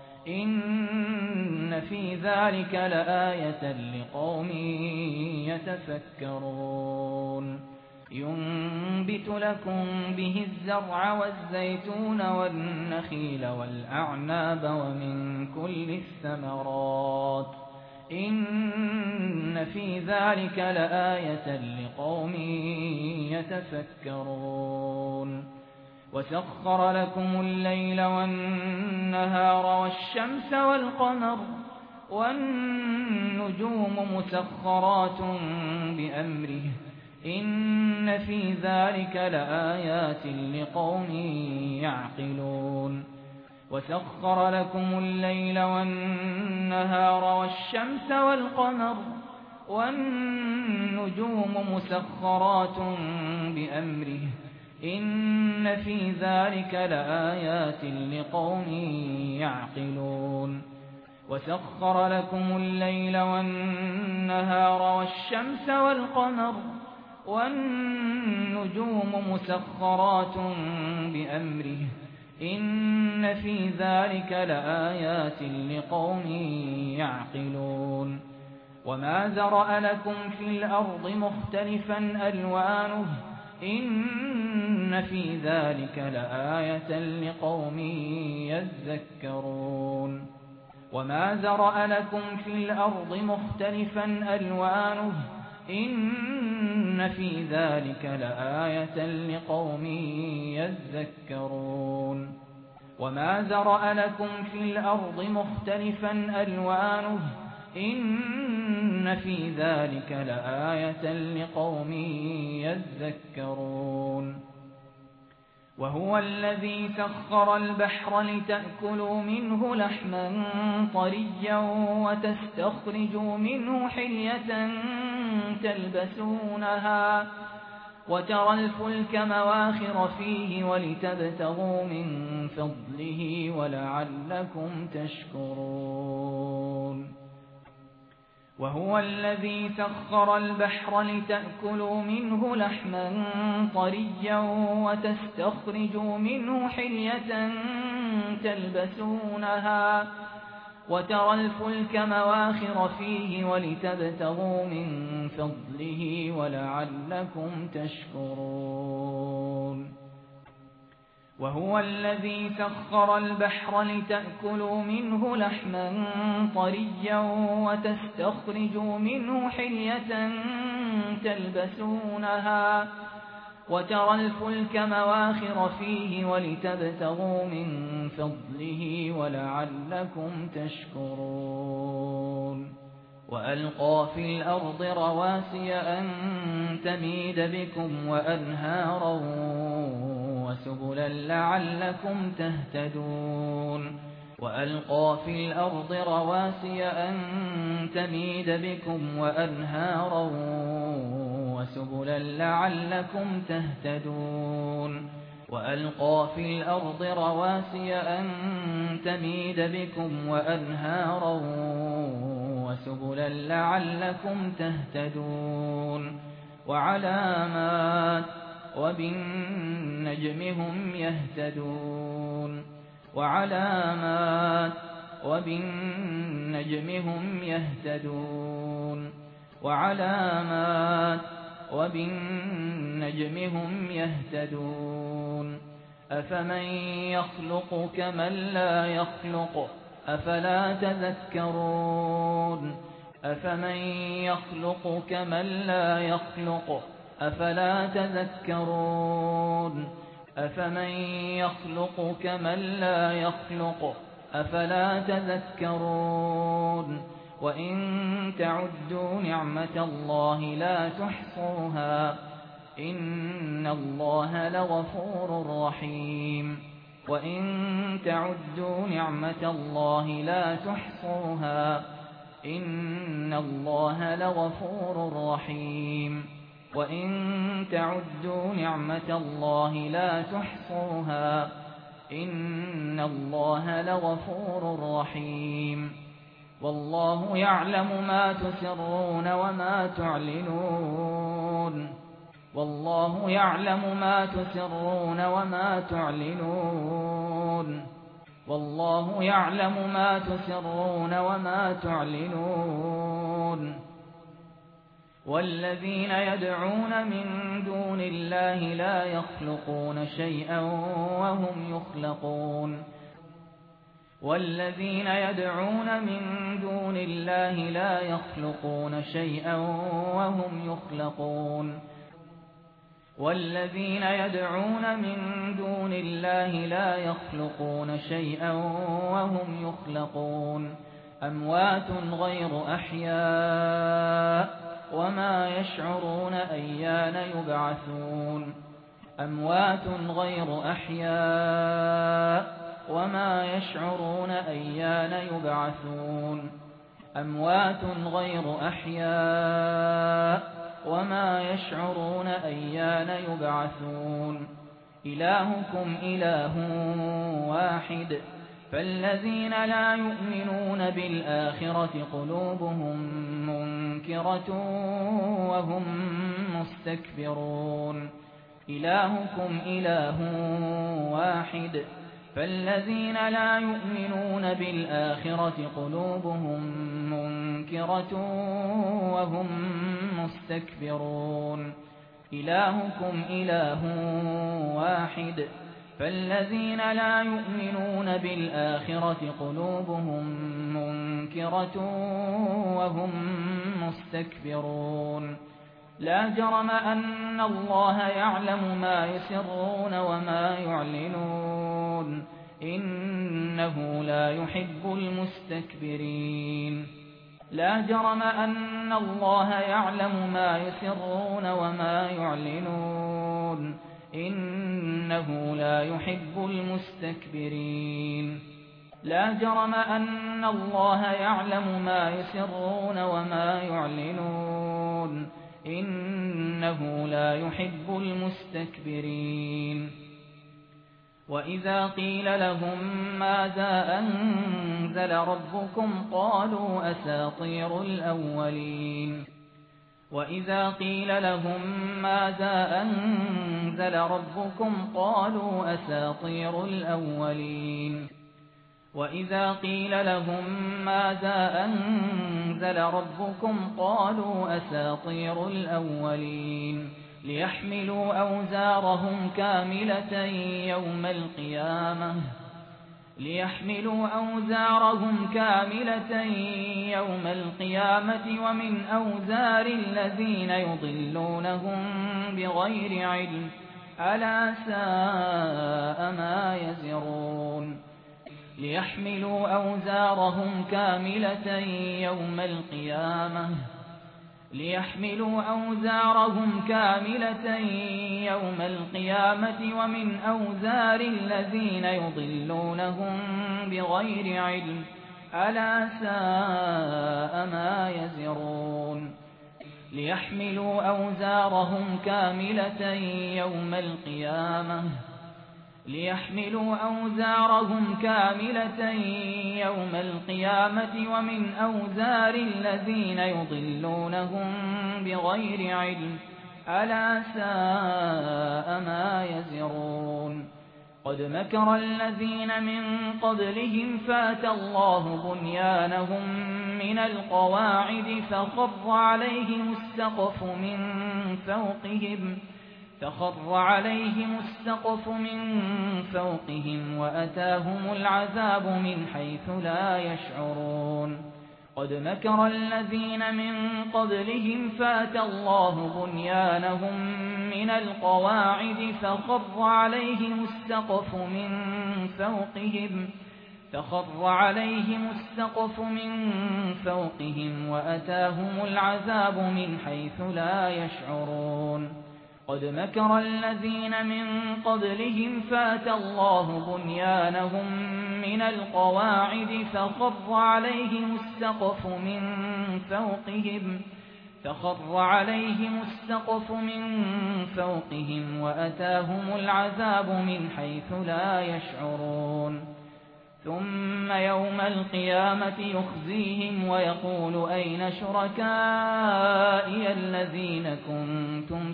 إن في ذلك لآية لقوم يتفكرون ينبت لكم به الزرع والزيتون والنخيل والأعناب ومن كل الثمرات إن في ذلك لآية لقوم يتفكرون وسخر لكم الليل والنهار والشمس والقمر والنجوم مسخرات بأمره إن في ذلك لآيات لقوم يعقلون وسخر لكم الليل والنهار والشمس والقمر والنجوم مسخرات بأمره إن في ذلك لآيات لقوم يعقلون وسخر لكم الليل والنهار والشمس والقمر والنجوم مسخرات بأمره إن في ذلك لآيات لقوم يعقلون وما ذرأ لكم في الأرض مختلفا ألوانه إن في ذلك لآية لقوم يذكرون وما ذرأ لكم في الأرض مختلفا ألوانه إن في ذلك لآية لقوم يذكرون وما ذرأ لكم في الأرض مختلفا ألوانه إن في ذلك لآية لقوم يذكرون وهو الذي سخر البحر لتأكلوا منه لحما طريا وتستخرجوا منه حلية تلبسونها وترى الفلك مواخر فيه ولتبتغوا من فضله ولعلكم تشكرون وهو الذي سخر البحر لتأكلوا منه لحما طريا وتستخرجوا منه حلية تلبسونها وترى الفلك مواخر فيه ولتبتغوا من فضله ولعلكم تشكرون وهو الذي سخر البحر لتأكلوا منه لحما طريا وتستخرجوا منه حلية تلبسونها وترى الفلك مواخر فيه ولتبتغوا من فضله ولعلكم تشكرون وألقى في الأرض رواسي أن تميد بكم وأنهارا وسبلا لعلكم تهتدون وألقى في الأرض رواسي أن تميد بكم وأنهارا وسبلا لعلكم تهتدون وألقى في الأرض رواسي أن تميد بكم وأنهارا وسبلا لعلكم تهتدون وعلامات وبالنجم هم يهتدون وعلامات وبالنجم هم يهتدون وعلامات وبالنجم هم يهتدون أفمن يخلق كمن لا يخلق أفلا تذكرون أفمن يخلق كمن لا يخلق أفلا تذكرون أفمن يخلق كمن لا يخلق أفلا تذكرون وإن تعدوا نعمة الله لا تحصوها إن الله لغفور رحيم وإن تعدوا نعمة الله لا تحصوها إن الله لغفور رحيم وإن تعدوا نعمة الله لا تحصوها إن الله لغفور رحيم والله يعلم ما تسرون وما تعلنون والله يعلم ما تسرون وما تعلنون والله يعلم ما تسرون وما تعلنون والذين يدعون من دون الله لا يخلقون شيئا وهم يخلقون والذين يدعون من دون الله لا يخلقون شيئا وهم يخلقون والذين يدعون من دون الله لا يخلقون شيئا وهم يخلقون أموات غير أحياء وما يشعرون أيان يبعثون أموات غير أحياء وما يشعرون أيان يبعثون أموات غير أحياء وما يشعرون أيان يبعثون إلهكم إله واحد فالذين لا يؤمنون بالآخرة قلوبهم منكرة وهم مستكبرون إلهكم إله واحد فالذين لا يؤمنون بالآخرة قلوبهم منكرة وهم مستكبرون إلهكم إله واحد فالذين لا يؤمنون بالآخرة قلوبهم منكرة وهم مستكبرون لا جرم أن الله يعلم ما يسرون وما يعلنون إنه لا يحب المستكبرين لا جرم أن الله يعلم ما يسرون وما يعلنون إنه لا يحب المستكبرين لا جرم أن الله يعلم ما يسرون وما يعلنون إنه لا يحب المستكبرين وإذا قيل لهم ماذا أنزل ربكم قالوا أساطير الأولين وإذا قيل لهم ماذا أنزل ربكم قالوا أساطير الأولين وإذا قيل لهم ماذا أنزل ربكم قالوا أساطير الأولين ليحملوا أوزارهم كاملة يوم القيامة ليحملوا أوزارهم كاملة يوم القيامة ومن أوزار الذين يضلونهم بغير علم ألا ساء ما يزرون ليحملوا أوزارهم كاملة يوم القيامة ليحملوا أوزارهم كاملة يوم القيامة ومن أوزار الذين يضلونهم بغير علم ألا ساء ما يزرون ليحملوا أوزارهم كاملة يوم القيامة ليحملوا أوزارهم كاملة يوم القيامة ومن أوزار الذين يضلونهم بغير علم ألا ساء ما يزرون قد مكر الذين من قبلهم فاتى الله بنيانهم من القواعد فخر عليهم السقف من فوقهم فخر عليهم السقف من فوقهم وأتاهم العذاب من حيث لا يشعرون قد مكر الذين من قبلهم فاتى الله بنيانهم من القواعد فخر عليهم السقف من فوقهم فخر عليهم السقف من فوقهم وأتاهم العذاب من حيث لا يشعرون قد مكر الذين من قبلهم فاتى الله بنيانهم من القواعد فخر عليهم السقف من فوقهم فخر عليهم السقف من فوقهم وأتاهم العذاب من حيث لا يشعرون ثم يوم القيامة يخزيهم ويقول أين شركائي الذين كنتم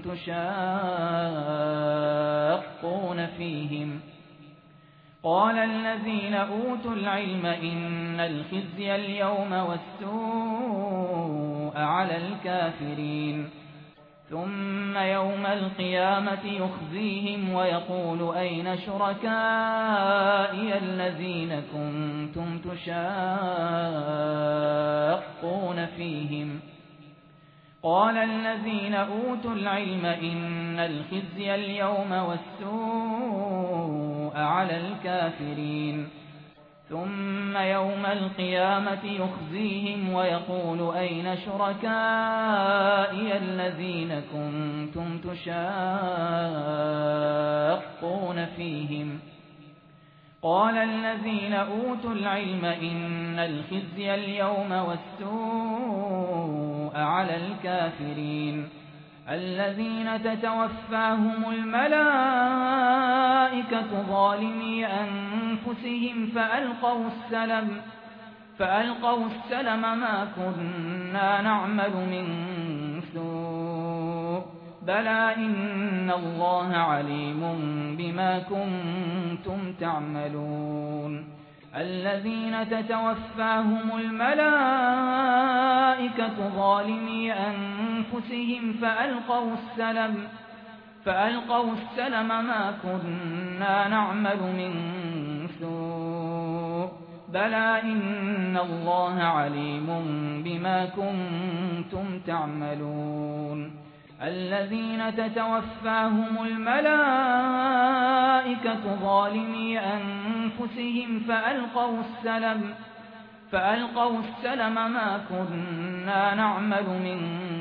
تشاقون فيهم قال الذين أوتوا العلم إن الخزي اليوم والسوء على الكافرين ثم يوم القيامة يخزيهم ويقول أين شركائي الذين كنتم تشاقون فيهم قال الذين أوتوا العلم إن الخزي اليوم والسوء على الكافرين ثم يوم القيامة يخزيهم ويقول أين شركائي الذين كنتم تشاقون فيهم قال الذين أوتوا العلم إن الخزي اليوم والسوء على الكافرين الذين تتوفاهم الملائكة ظالمي أنفسهم فألقوا السلم فألقوا السلم ما كنا نعمل من سوء بلى إن الله عليم بما كنتم تعملون الذين تتوفاهم الملائكة ظالمي أنفسهم فألقوا السلم فألقوا السلم ما كنا نعمل من سوء بلى إن الله عليم بما كنتم تعملون الذين تتوفاهم الملائكة ظالمي أنفسهم فألقوا السلم فألقوا السلم ما كنا نعمل من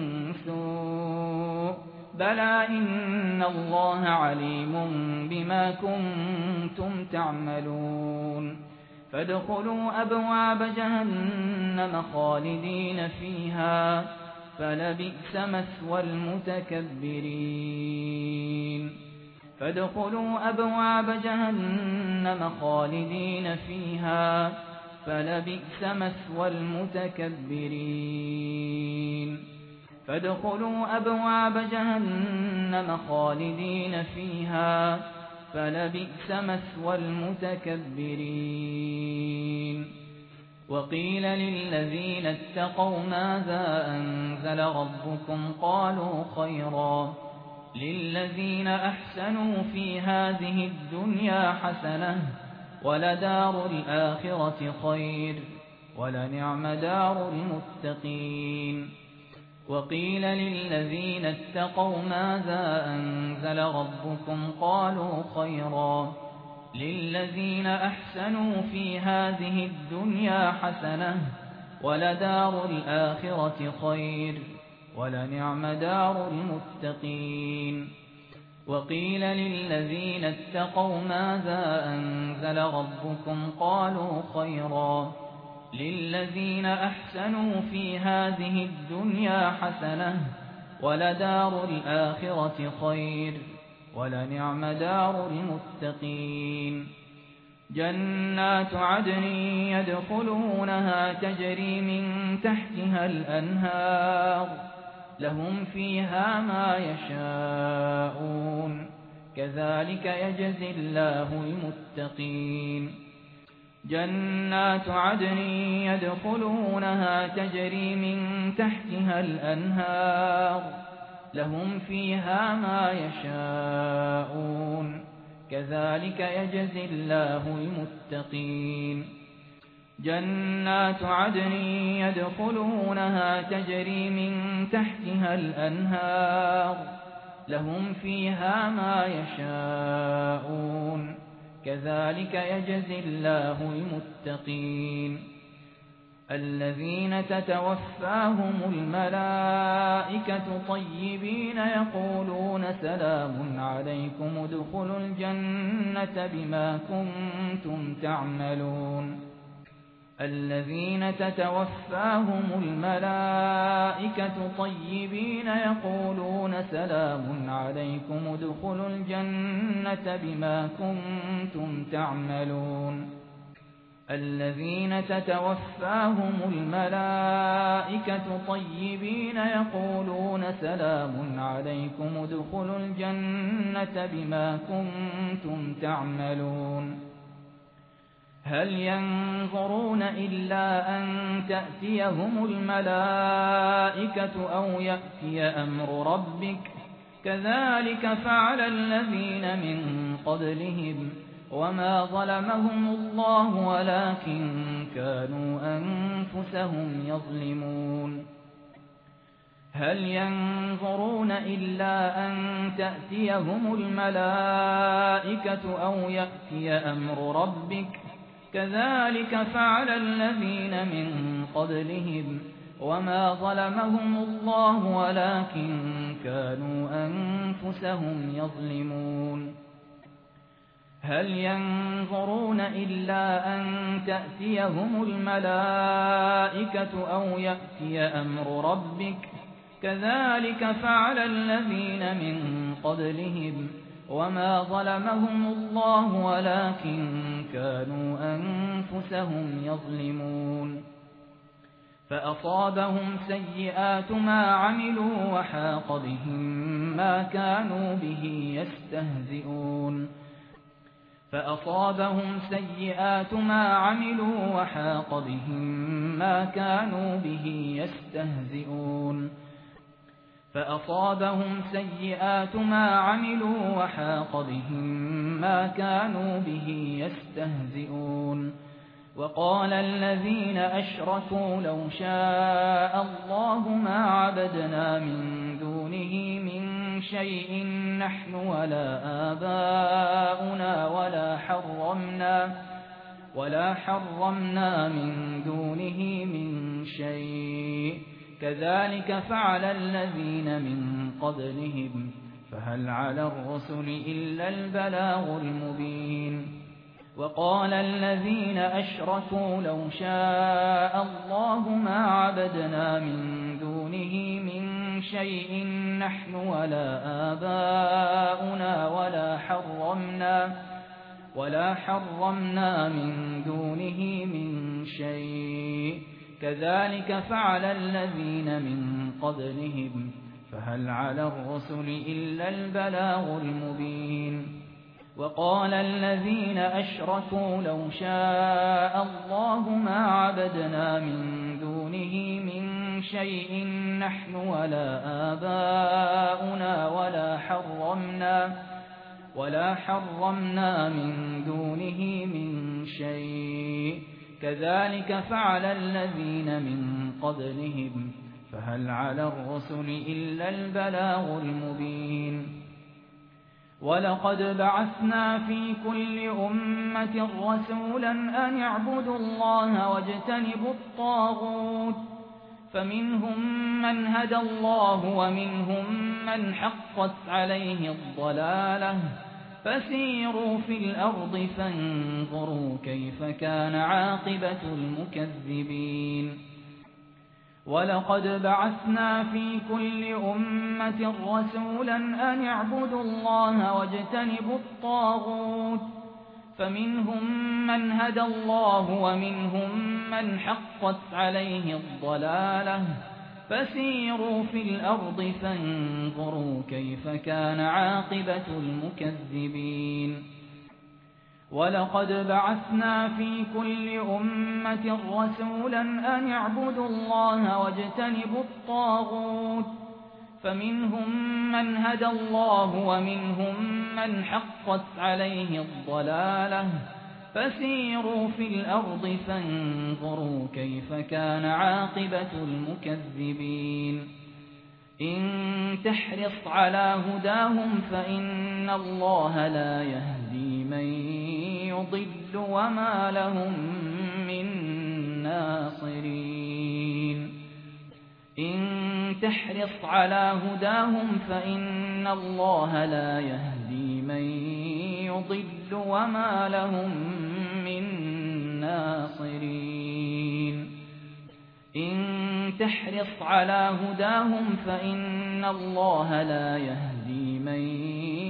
سوء بلى إن الله عليم بما كنتم تعملون فادخلوا أبواب جهنم خالدين فيها فلبئس مثوى المتكبرين فادخلوا أبواب جهنم خالدين فيها فلبئس مثوى المتكبرين فادخلوا أبواب جهنم خالدين فيها فلبئس مثوى المتكبرين وقيل للذين اتقوا ماذا أنزل ربكم قالوا خيرا للذين أحسنوا في هذه الدنيا حسنة ولدار الآخرة خير ولنعم دار المتقين وقيل للذين اتقوا ماذا أنزل ربكم قالوا خيرا للذين أحسنوا في هذه الدنيا حسنة ولدار الآخرة خير ولنعم دار المتقين وقيل للذين اتقوا ماذا أنزل ربكم قالوا خيرا للذين أحسنوا في هذه الدنيا حسنة ولدار الآخرة خير ولنعم دار المتقين جنات عدن يدخلونها تجري من تحتها الأنهار لهم فيها ما يشاءون كذلك يجزي الله المتقين جنات عدن يدخلونها تجري من تحتها الأنهار لهم فيها ما يشاءون كذلك يجزي الله المتقين جنات عدن يدخلونها تجري من تحتها الأنهار لهم فيها ما يشاءون كذلك يجزي الله المتقين الذين تتوفاهم الملائكة طيبين يقولون سلام عليكم ادخلوا الجنة بما كنتم تعملون الذين تتوفاهم الملائكة طيبين يقولون سلام عليكم ادخلوا الجنة بما كنتم تعملون الذين تتوفاهم الملائكة طيبين يقولون سلام عليكم ادخلوا الجنة بما كنتم تعملون هل ينظرون إلا أن تأتيهم الملائكة أو يأتي أمر ربك كذلك فعل الذين من قبلهم وما ظلمهم الله ولكن كانوا أنفسهم يظلمون هل ينظرون إلا أن تأتيهم الملائكة أو يأتي أمر ربك كذلك فعل الذين من قبلهم وما ظلمهم الله ولكن كانوا أنفسهم يظلمون هل ينظرون إلا أن تأتيهم الملائكة أو يأتي أمر ربك كذلك فعل الذين من قبلهم وما ظلمهم الله ولكن كانوا أنفسهم يظلمون فأصابهم سيئات ما عملوا وحاق بهم ما كانوا به يستهزئون فأصابهم سيئات ما عملوا وحاق بهم ما كانوا به يستهزئون فأصابهم سيئات ما عملوا وحاق بهم ما كانوا به يستهزئون وقال الذين أشركوا لو شاء الله ما عبدنا من دونه من شيء نحن ولا آباؤنا ولا حرمنا ولا حرمنا من دونه من شيء كذلك فعل الذين من قبلهم فهل على الرسل إلا البلاغ المبين وقال الذين أشركوا لو شاء الله ما عبدنا من دونه من شيء نحن ولا آباؤنا ولا حرمنا ولا حرمنا من دونه من شيء كذلك فعل الذين من قبلهم فهل على الرسل إلا البلاغ المبين وقال الذين أشركوا لو شاء الله ما عبدنا من دونه من شيء نحن ولا آباؤنا ولا حرمنا ولا حرمنا من دونه من شيء كذلك فعل الذين من قبلهم فهل على الرسل إلا البلاغ المبين ولقد بعثنا في كل أمة رسولا أن اعبدوا الله واجتنبوا الطاغوت فمنهم من هدى الله ومنهم من حقت عليه الضلالة فسيروا في الأرض فانظروا كيف كان عاقبة المكذبين ولقد بعثنا في كل أمة رسولا أن اعبدوا الله واجتنبوا الطاغوت فمنهم من هدى الله ومنهم من حقت عليه الضلالة فسيروا في الأرض فانظروا كيف كان عاقبة المكذبين ولقد بعثنا في كل أمة رسولا أن اعبدوا الله واجتنبوا الطاغوت فمنهم من هدى الله ومنهم من حقت عليه الضلالة فسيروا في الأرض فانظروا كيف كان عاقبة المكذبين إن تحرص على هداهم فإن الله لا يهدي من يضل وما لهم من ناصرين إن تحرص على هداهم فإن الله لا يهدي من يضل وما لهم من ناصرين إن تحرص على هداهم فإن الله لا يهدي من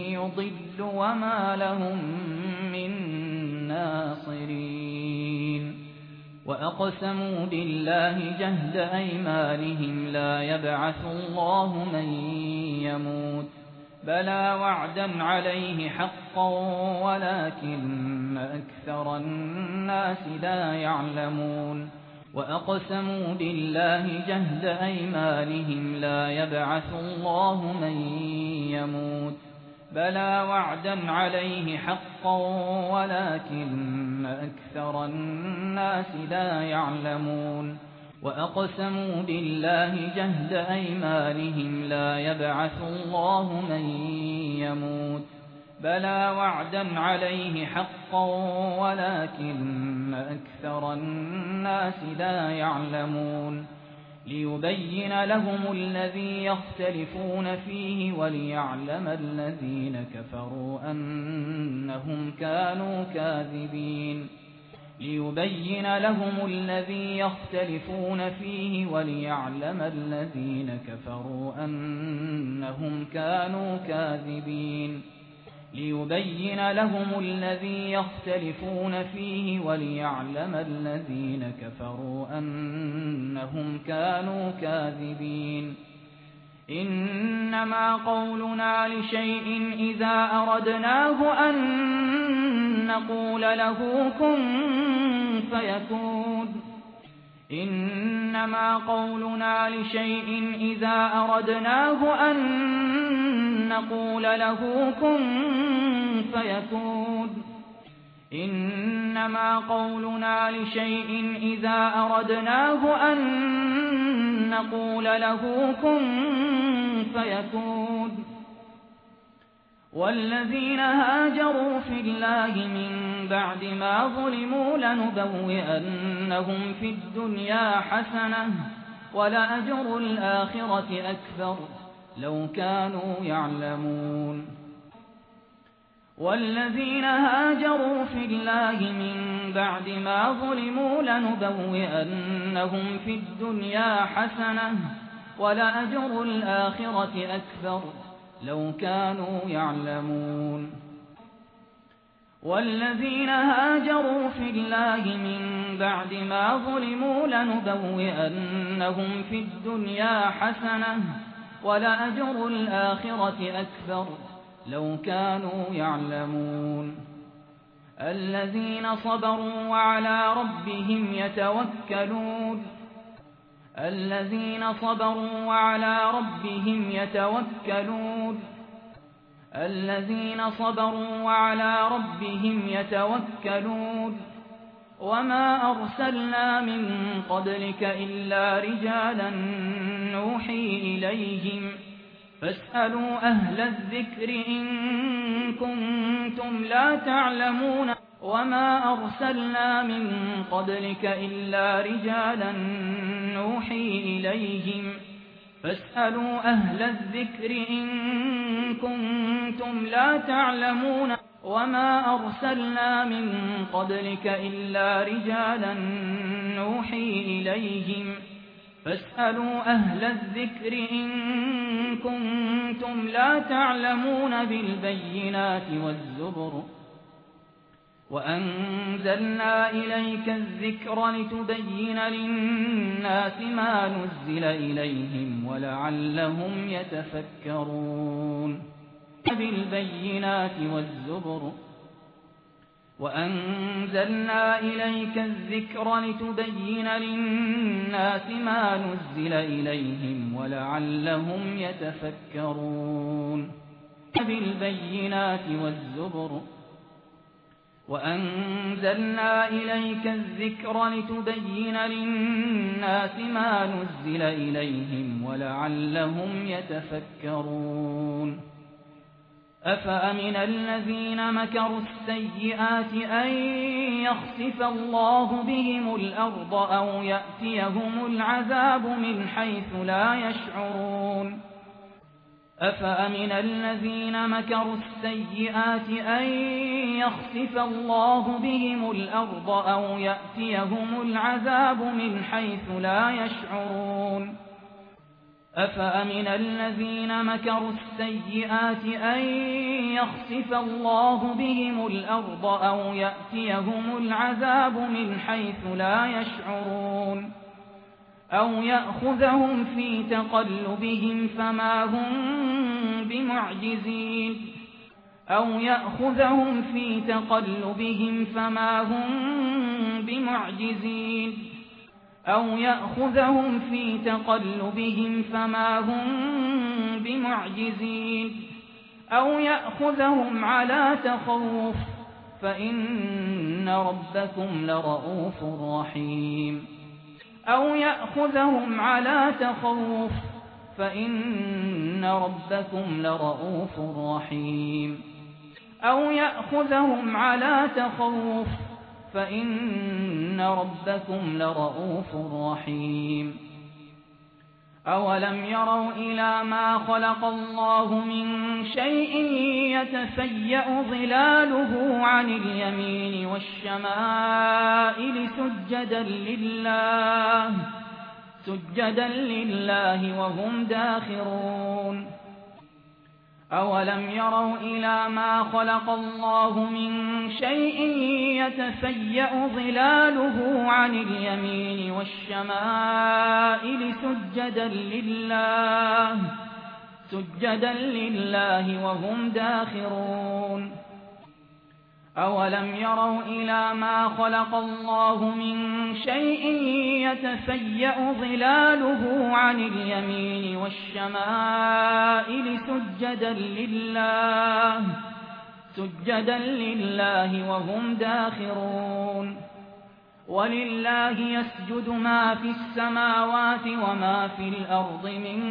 يضل وما لهم من ناصرين وأقسموا بالله جهد أيمانهم لا يبعث الله من يموت بلى وعدا عليه حقا ولكن أكثر الناس لا يعلمون وأقسموا بالله جهد أيمانهم لا يبعث الله من يموت بلى وعدا عليه حقا ولكن أكثر الناس لا يعلمون وأقسموا بالله جهد أيمانهم لا يبعث الله من يموت بلى وعدا عليه حقا ولكن أكثر الناس لا يعلمون ليبين لهم الذي يختلفون فيه وليعلم الذين كفروا أنهم كانوا كاذبين ليبين لهم الذي يختلفون فيه وليعلم الذين كفروا أنهم كانوا كاذبين ليبين لهم الذي يختلفون فيه وليعلم الذين كفروا أنهم كانوا كاذبين إنما قولنا لشيء إذا أردناه أن نقول له كن فيكون إنما قولنا لشيء إذا أردناه أن نقول له كن فيكون إنما قولنا لشيء إذا أردناه أن نقول له كن فيكون والذين هاجروا في الله من بعد ما ظلموا لنبوئنهم في الدنيا حسنة ولأجر الآخرة أكبر لو كانوا يعلمون والذين هاجروا في الله من بعد ما ظلموا لنبوئنهم في الدنيا حسنة ولأجر الآخرة أكبر لو كانوا يعلمون والذين هاجروا في الله من بعد ما ظلموا لنبوئنهم في الدنيا حسنة ولأجر الآخرة أكبر لو كانوا يعلمون الذين صبروا وعلى ربهم يتوكلون الذين صبروا وعلى ربهم يتوكلون الذين صبروا وعلى ربهم يتوكلون وما أرسلنا من قبلك إلا رجالا نوحي إليهم فاسألوا أهل الذكر إن كنتم لا تعلمون وما أرسلنا من قبلك إلا رجالا نوحي إليهم فاسألوا أهل الذكر إن كنتم لا تعلمون وما أرسلنا من قبلك إلا رجالا نوحي إليهم فاسألوا أهل الذكر إن كنتم لا تعلمون بالبينات والزبر وأنزلنا إليك الذكر لتبين للناس ما نزل إليهم ولعلهم يتفكرون بالبينات والزبر وأنزلنا إليك الذكر لتبين للناس ما نزل إليهم ولعلهم يتفكرون بالبينات والزبر وأنزلنا إليك الذكر لتبين للناس ما نزل إليهم ولعلهم يتفكرون أفأمن الذين مكروا السيئات أن يخسف الله بهم الأرض أو يأتيهم العذاب من حيث لا يشعرون أفأمن الذين مكروا السيئات أن يخسف الله بهم الأرض أو يأتيهم العذاب من حيث لا يشعرون أفأمن الذين مكروا السيئات أن يخسف الله بهم الأرض أو يأتيهم العذاب من حيث لا يشعرون أو يأخذهم في تقلبهم فما هم بمعجزين أو يأخذهم في تقلبهم فما هم بمعجزين أو يأخذهم في تقلبهم فما هم بمعجزين أو يأخذهم على تخوف فإن ربكم لرؤوف رحيم أو يأخذهم على تخوف فإن ربكم لرؤوف رحيم أو يأخذهم على تخوف فإن ربكم لرؤوف رحيم أولم يروا إلى ما خلق الله من شيء يتفيأ ظلاله عن اليمين والشمائل سجدا لله سجدا لله وهم داخرون أولم يروا إلى ما خلق الله من شيء يتفيأ ظلاله عن اليمين والشمائل سجدا لله سجدا لله وهم داخرون أولم يروا إلى ما خلق الله من شيء يتفيأ ظلاله عن اليمين والشمائل سجدا لله سجدا لله وهم داخرون ولله يسجد ما في السماوات وما في الأرض من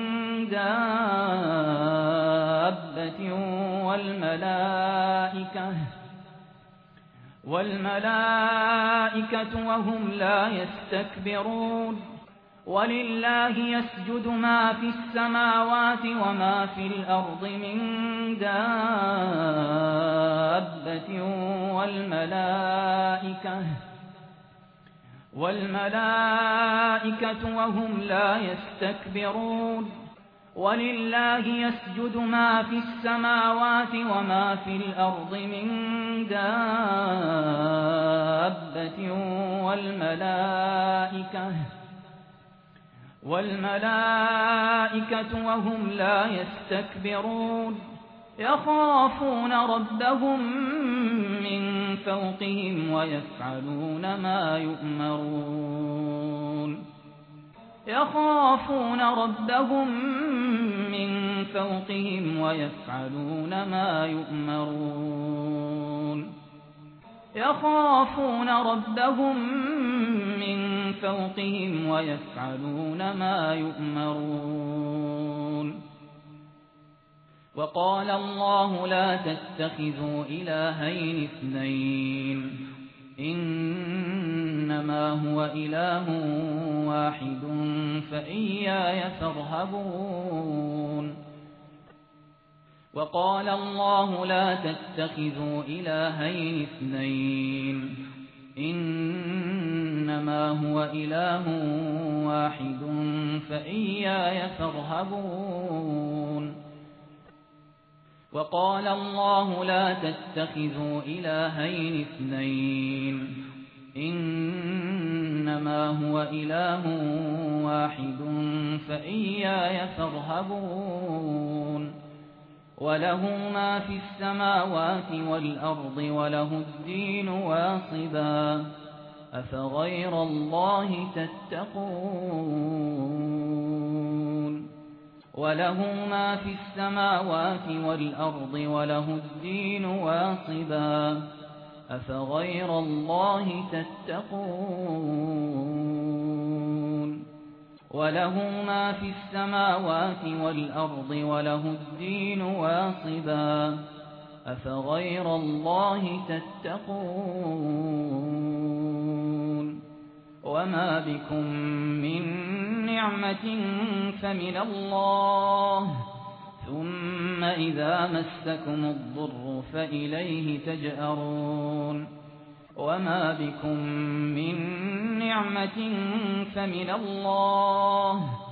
دابة والملائكة والملائكة وهم لا يستكبرون ولله يسجد ما في السماوات وما في الأرض من دابة والملائكة والملائكة وهم لا يستكبرون ولله يسجد ما في السماوات وما في الأرض من دابة والملائكة والملائكة وهم لا يستكبرون يخافون ربهم من فوقهم ويفعلون ما يؤمرون يخافون ربهم من فوقهم ويفعلون ما يؤمرون يخافون ربهم من فوقهم ويفعلون ما يؤمرون وقال الله لا تتخذوا إلهين اثنين إنما هو إله واحد فإياي فارهبون وقال الله لا تتخذوا إلهين اثنين إنما هو إله واحد فإياي فارهبون وقال الله لا تتخذوا إلهين اثنين إنما هو إله واحد فإياي فارهبون وله ما في السماوات والأرض وله الدين واصبا أفغير الله تتقون وله ما في السماوات والأرض وله الدين واصبا أفغير الله تتقون وله ما في السماوات والأرض وله الدين واصبا أفغير الله تتقون وما بكم من نعمة فمن الله ثم إذا مسكم الضر فإليه تجأرون وما بكم من نعمة فمن الله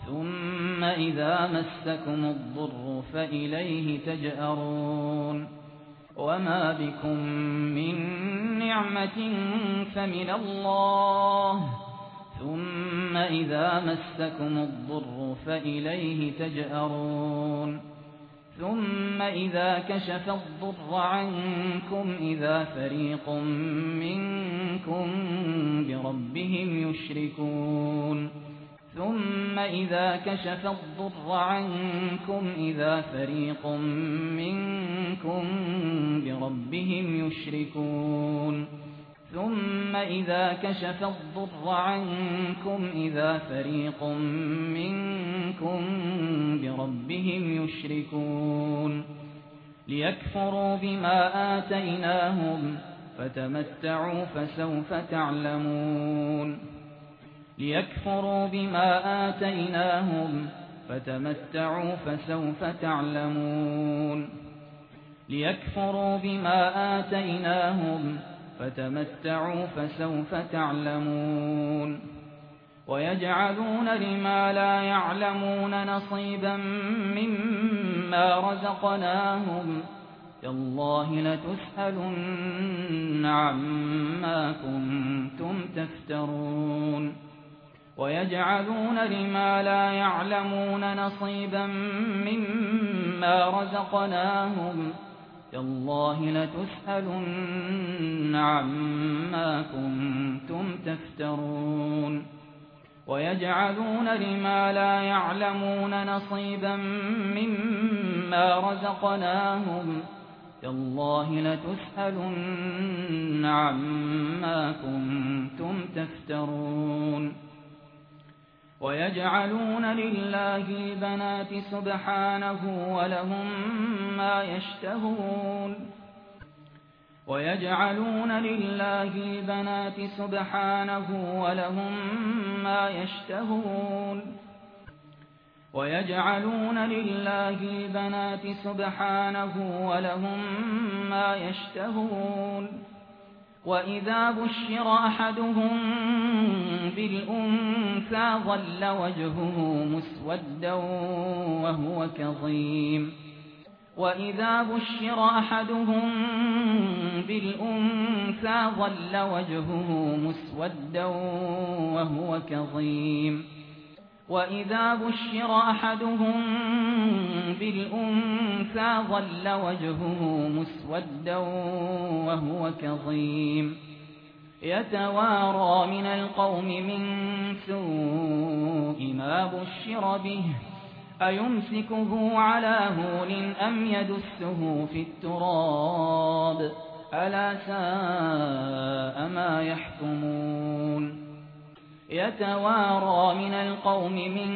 ثم إذا مسكم الضر فإليه تجأرون وما بكم من نعمة فمن الله ثم إذا مسكم الضر فإليه تجأرون ثم إذا كشف الضر عنكم إذا فريق منكم بربهم يشركون ثم إذا كشف الضر عنكم إذا فريق منكم بربهم يشركون ثم إذا كشف الضر عنكم إذا فريق منكم بربهم يشركون ليكفروا بما آتيناهم فتمتعوا فسوف تعلمون ليكفروا بما آتيناهم فتمتعوا فسوف تعلمون ليكفروا بما آتيناهم فتمتعوا فسوف تعلمون ويجعلون لما لا يعلمون نصيبا مما رزقناهم تالله لتسألن عما كنتم تفترون ويجعلون لما لا يعلمون نصيبا مما رزقناهم تالله لتسألن عما كنتم تفترون ويجعلون لما لا يعلمون نصيبا مما رزقناهم تالله لتسألن عما كنتم تفترون ويجعلون لله البنات سبحانه ولهم ما يشتهون ويجعلون لله البنات سبحانه ولهم ما يشتهون ويجعلون لله البنات سبحانه ولهم ما يشتهون وإذا بشر أحدهم بالأنثى ظل وجهه مسودا وهو كظيم وإذا بشر أحدهم بالأنثى ظل وجهه مسودا وهو كظيم وإذا بشر أحدهم بالأنثى ظل وجهه مسودا وهو كظيم يتوارى من القوم من سوء ما بشر به أيمسكه على هون أم يدسه في التراب ألا ساء ما يحكمون يتوارى من القوم من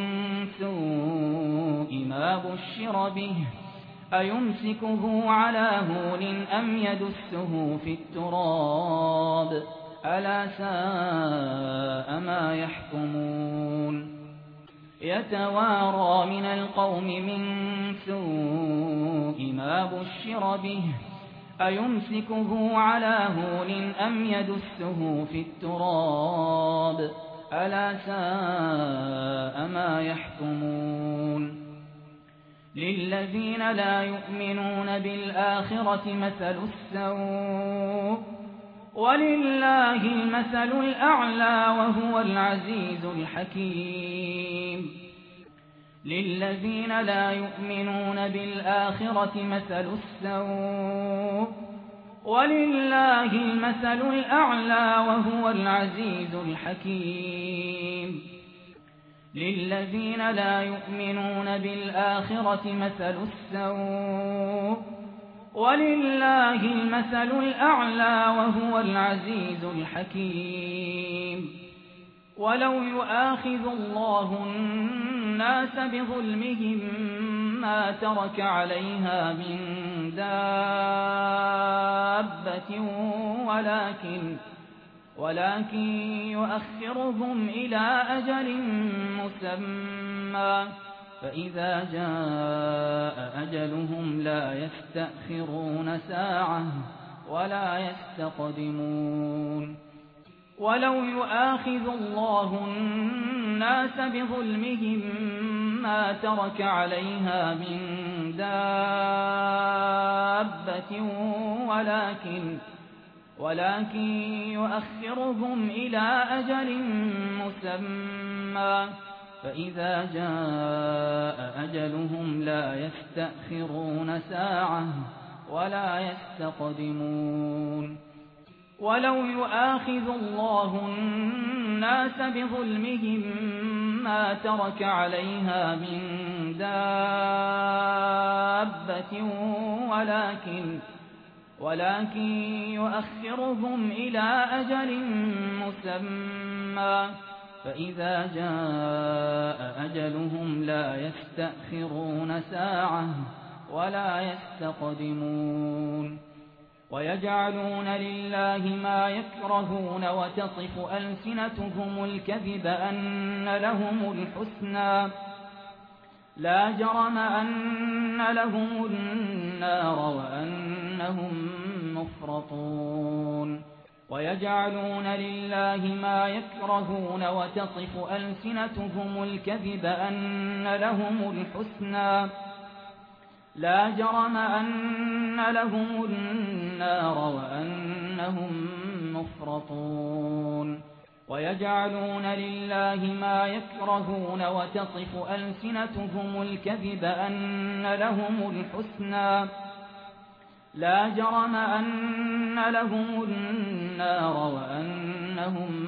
سوء ما بشر به أيمسكه على هون أم يدسه في التراب ألا ساء ما يحكمون يتوارى من القوم من سوء ما بشر به أيمسكه على هون أم يدسه في التراب ألا ساء ما يحكمون للذين لا يؤمنون بالآخرة مثل السوء ولله المثل الأعلى وهو العزيز الحكيم للذين لا يؤمنون بالآخرة مثل السوء ولله المثل الأعلى وهو العزيز الحكيم للذين لا يؤمنون بالآخرة مثل السوء ولله المثل الأعلى وهو العزيز الحكيم ولو يؤاخذ الله الناس بظلمهم ما ترك عليها من دابة ولكن ولكن يؤخرهم إلى أجل مسمى فإذا جاء أجلهم لا يستأخرون ساعة ولا يستقدمون ولو يؤاخذ الله الناس الناس بظلمهم ما ترك عليها من دابة ولكن ولكن يؤخرهم إلى أجل مسمى فإذا جاء أجلهم لا يستأخرون ساعة ولا يستقدمون ولو يؤاخذ الله الناس بظلمهم ما ترك عليها من دابة ولكن ولكن يؤخرهم إلى أجل مسمى فإذا جاء أجلهم لا يستأخرون ساعة ولا يستقدمون ويجعلون لله ما يكرهون وتصف ألسنتهم الكذب أن لهم الحسنى لا جرم أن لهم النار وأنهم مفرطون ويجعلون لله ما يكرهون وتصف ألسنتهم الكذب أن لهم الحسنى لا جرم أن لهم النار وأنهم مفرطون ويجعلون لله ما يكرهون وتصف ألسنتهم الكذب أن لهم الحسنى لا جرم أن لهم النار وأنهم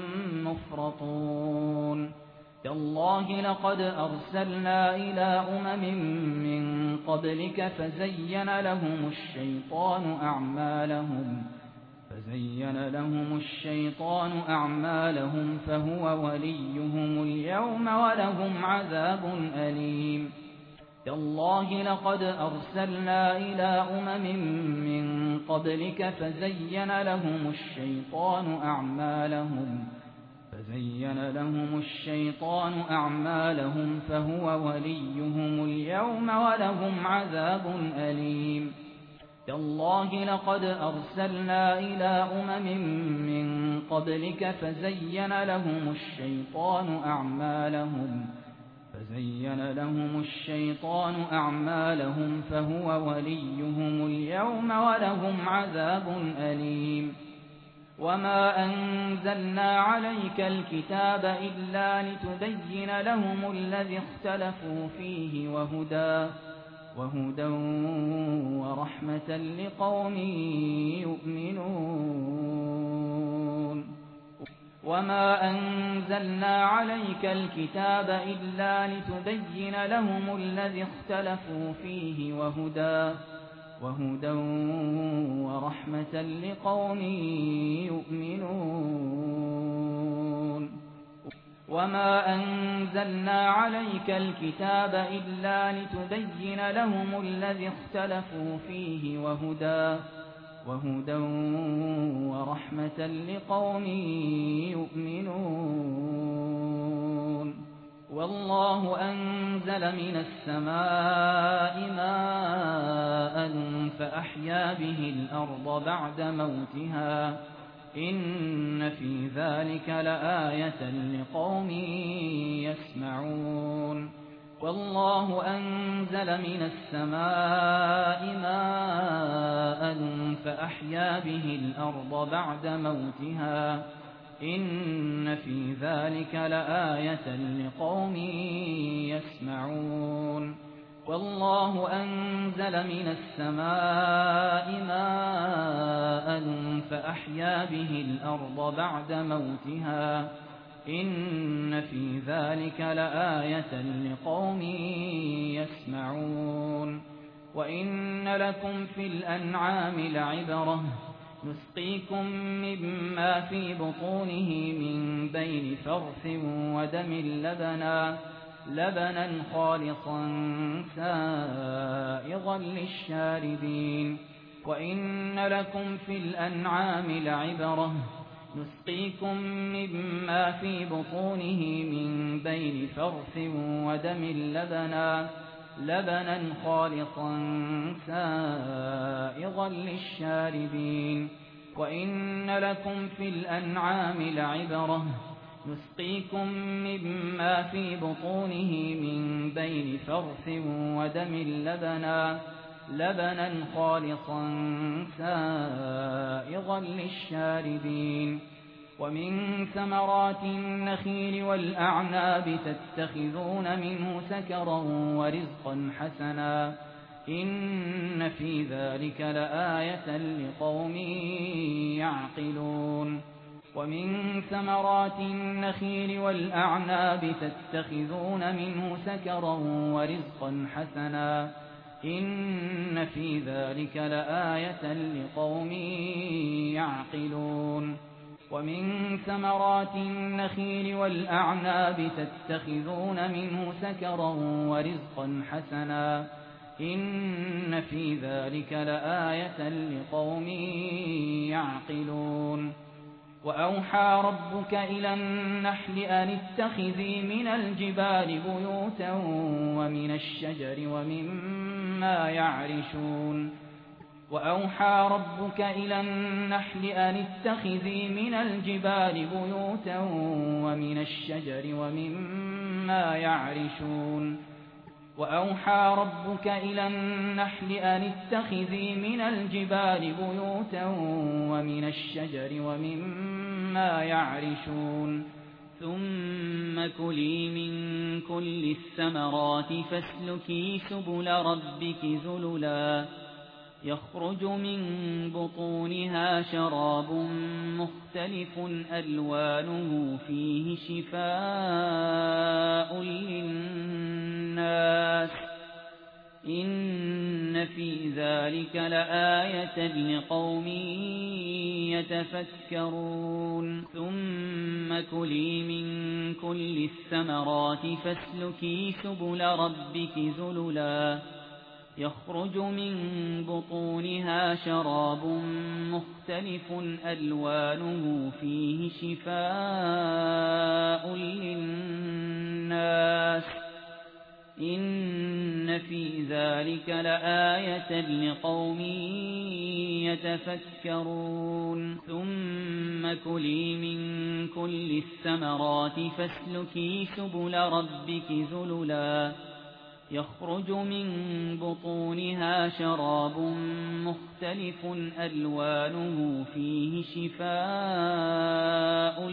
مفرطون تالله لقد أرسلنا إلى أمم من قبلك فزين لهم الشيطان أعمالهم فزين لهم الشيطان أعمالهم فهو وليهم اليوم ولهم عذاب أليم تالله لقد أرسلنا إلى أمم من قبلك فزين لهم الشيطان أعمالهم فزين لهم الشيطان أعمالهم فهو وليهم اليوم ولهم عذاب أليم تالله لقد أرسلنا إلى أمم من قبلك فزين لهم الشيطان أعمالهم فزين لهم الشيطان أعمالهم فهو وليهم اليوم ولهم عذاب أليم وما أنزلنا عليك الكتاب إلا لتبين لهم الذي اختلفوا فيه وهدى وهدى ورحمة لقوم يؤمنون وما أنزلنا عليك الكتاب إلا لتبين لهم الذي اختلفوا فيه وهدى وهدى ورحمة لقوم يؤمنون وما أنزلنا عليك الكتاب إلا لتبين لهم الذي اختلفوا فيه وهدى وهدى ورحمة لقوم يؤمنون والله أنزل من السماء ماء فأحيا به الأرض بعد موتها إن في ذلك لآية لقوم يسمعون والله أنزل من السماء ماء فأحيا به الأرض بعد موتها إن في ذلك لآية لقوم يسمعون والله أنزل من السماء ماء فأحيا به الأرض بعد موتها إن في ذلك لآية لقوم يسمعون وإن لكم في الأنعام لعبرة نسقيكم مما في بطونه من بين فرث ودم لبنا لبنا خالصا سائغا للشاربين وإن لكم في الأنعام لعبرة نسقيكم مما في بطونه من بين فرث ودم لبنا لبنا خالصا سائغا للشاربين وإن لكم في الأنعام لعبرة نسقيكم مما في بطونه من بين فرث ودم لبنا لبنا خالصا سائغا للشاربين ومن ثمرات النخيل والأعناب تتخذون منه سكرا ورزقا حسنا إن في ذلك لآية لقوم يعقلون ومن ثمرات النخيل والأعناب تتخذون منه سكرا ورزقا حسنا إن في ذلك لآية لقوم يعقلون ومن ثمرات النخيل والأعناب تتخذون منه سكرا ورزقا حسنا إن في ذلك لآية لقوم يعقلون وأوحى ربك إلى النحل أن اتخذي من الجبال بيوتا ومن الشجر ومما يعرشون وأوحى ربك إلى النحل أن اتخذي من الجبال بيوتا ومن الشجر ومما يعرشون وأوحى ربك إلى النحل أن اتخذي من الجبال بيوتا ومن الشجر ومما يعرشون ثم كلي من كل الثمرات فاسلكي سبل ربك ذللا يخرج من بطونها شراب مختلف ألوانه فيه شفاء للناس إن في ذلك لآية لقوم يتفكرون ثم كلي من كل الثمرات فاسلكي سبل ربك ذللا يخرج من بطونها شراب مختلف ألوانه فيه شفاء للناس إن في ذلك لآية لقوم يتفكرون ثم كلي من كل الثمرات فاسلكي سبل ربك ذللا يخرج من بطونها شراب مختلف ألوانه فيه شفاء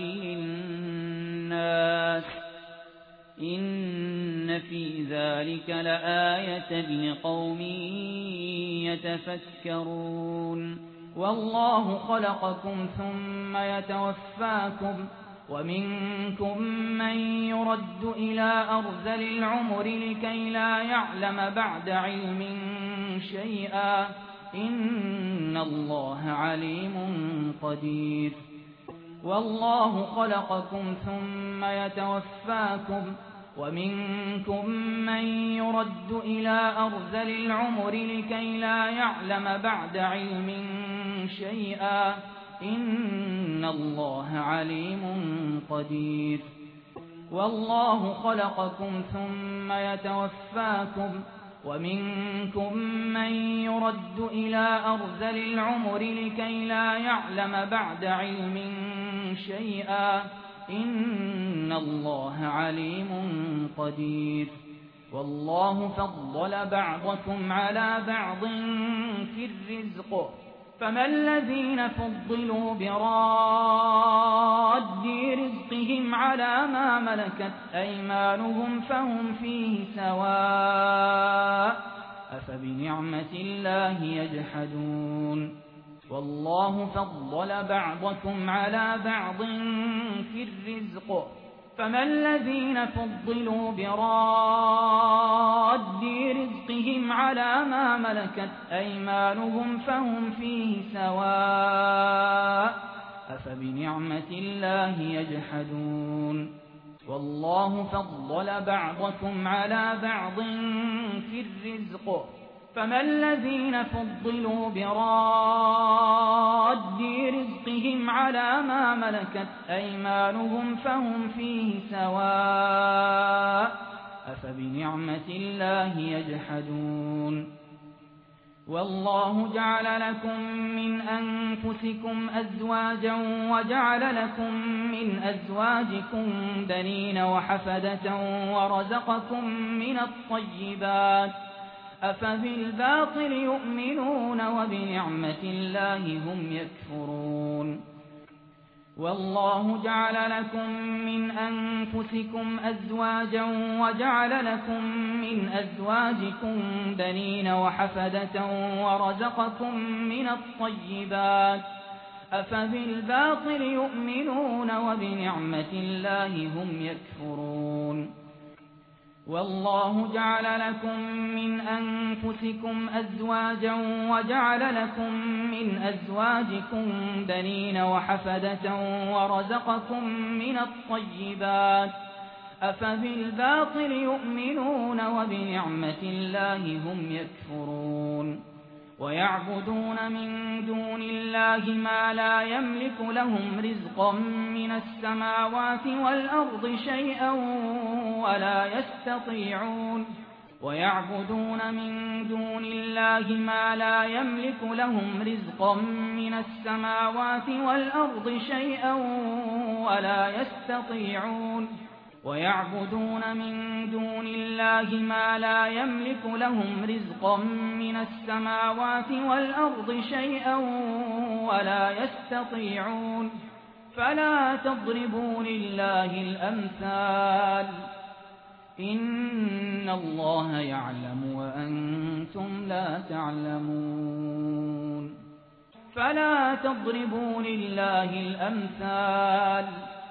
للناس إن في ذلك لآية لقوم يتفكرون والله خلقكم ثم يتوفاكم ومنكم من يرد إلى أرذل العمر لكي لا يعلم بعد علم شيئا إن الله عليم قدير والله خلقكم ثم يتوفاكم ومنكم من يرد إلى أرذل العمر لكي لا يعلم بعد علم شيئا إن الله عليم قدير والله خلقكم ثم يتوفاكم ومنكم من يرد إلى أرذل العمر لكي لا يعلم بعد علم شيئا إن الله عليم قدير والله فضل بعضكم على بعض في الرزق فما الذين فضلوا براد رزقهم على ما ملكت أيمانهم فهم فيه سواء أفبنعمة الله يجحدون والله فضل بعضكم على بعض في الرزق فما الذين فضلوا براد رزقهم على ما ملكت أيمانهم فهم فيه سواء أفبنعمة الله يجحدون والله فضل بعضكم على بعض في الرزق فما الذين فضلوا براد رزقهم على ما ملكت أيمانهم فهم فيه سواء أفبنعمة الله يجحدون والله جعل لكم من أنفسكم أزواجا وجعل لكم من أزواجكم بنين وحفدة ورزقكم من الطيبات أفبالباطل يؤمنون وبنعمة الله هم يكفرون والله جعل لكم من أنفسكم أزواجا وجعل لكم من أزواجكم بنين وحفدة ورزقكم من الطيبات أفبالباطل يؤمنون وبنعمة الله هم يكفرون والله جعل لكم من أنفسكم أزواجا وجعل لكم من أزواجكم بنين وحفدة ورزقكم من الطيبات أفبالباطل يؤمنون وبنعمة الله هم يكفرون ويعبدون من دون الله ما لا يملك لهم رزقا من السماوات والأرض شيئا ولا يستطيعون ويعبدون من دون الله ما لا يملك لهم رزقا من السماوات والأرض شيئا ولا يستطيعون ويعبدون من دون الله ما لا يملك لهم رزقا من السماوات والأرض شيئا ولا يستطيعون فلا تضربوا لله الأمثال إن الله يعلم وأنتم لا تعلمون فلا تضربوا لله الأمثال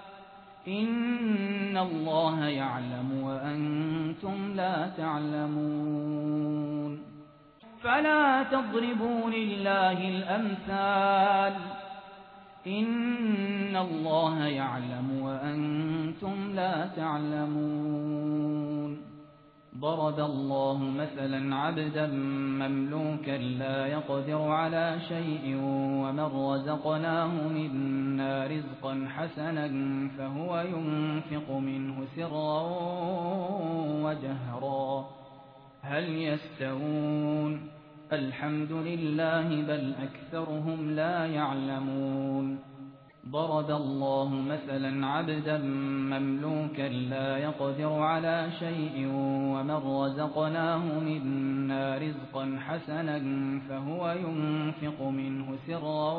إن الله يعلم وأنتم لا تعلمون فلا تضربوا لله الأمثال إن الله يعلم وأنتم لا تعلمون ضرب الله مثلا عبدا مملوكا لا يقدر على شيء ومن رزقناه منا رزقا حسنا فهو ينفق منه سرا وجهرا هل يستوون الحمد لله بل أكثرهم لا يعلمون ضرب الله مثلا عبدا مملوكا لا يقدر على شيء ومن رزقناه منا رزقا حسنا فهو ينفق منه سرا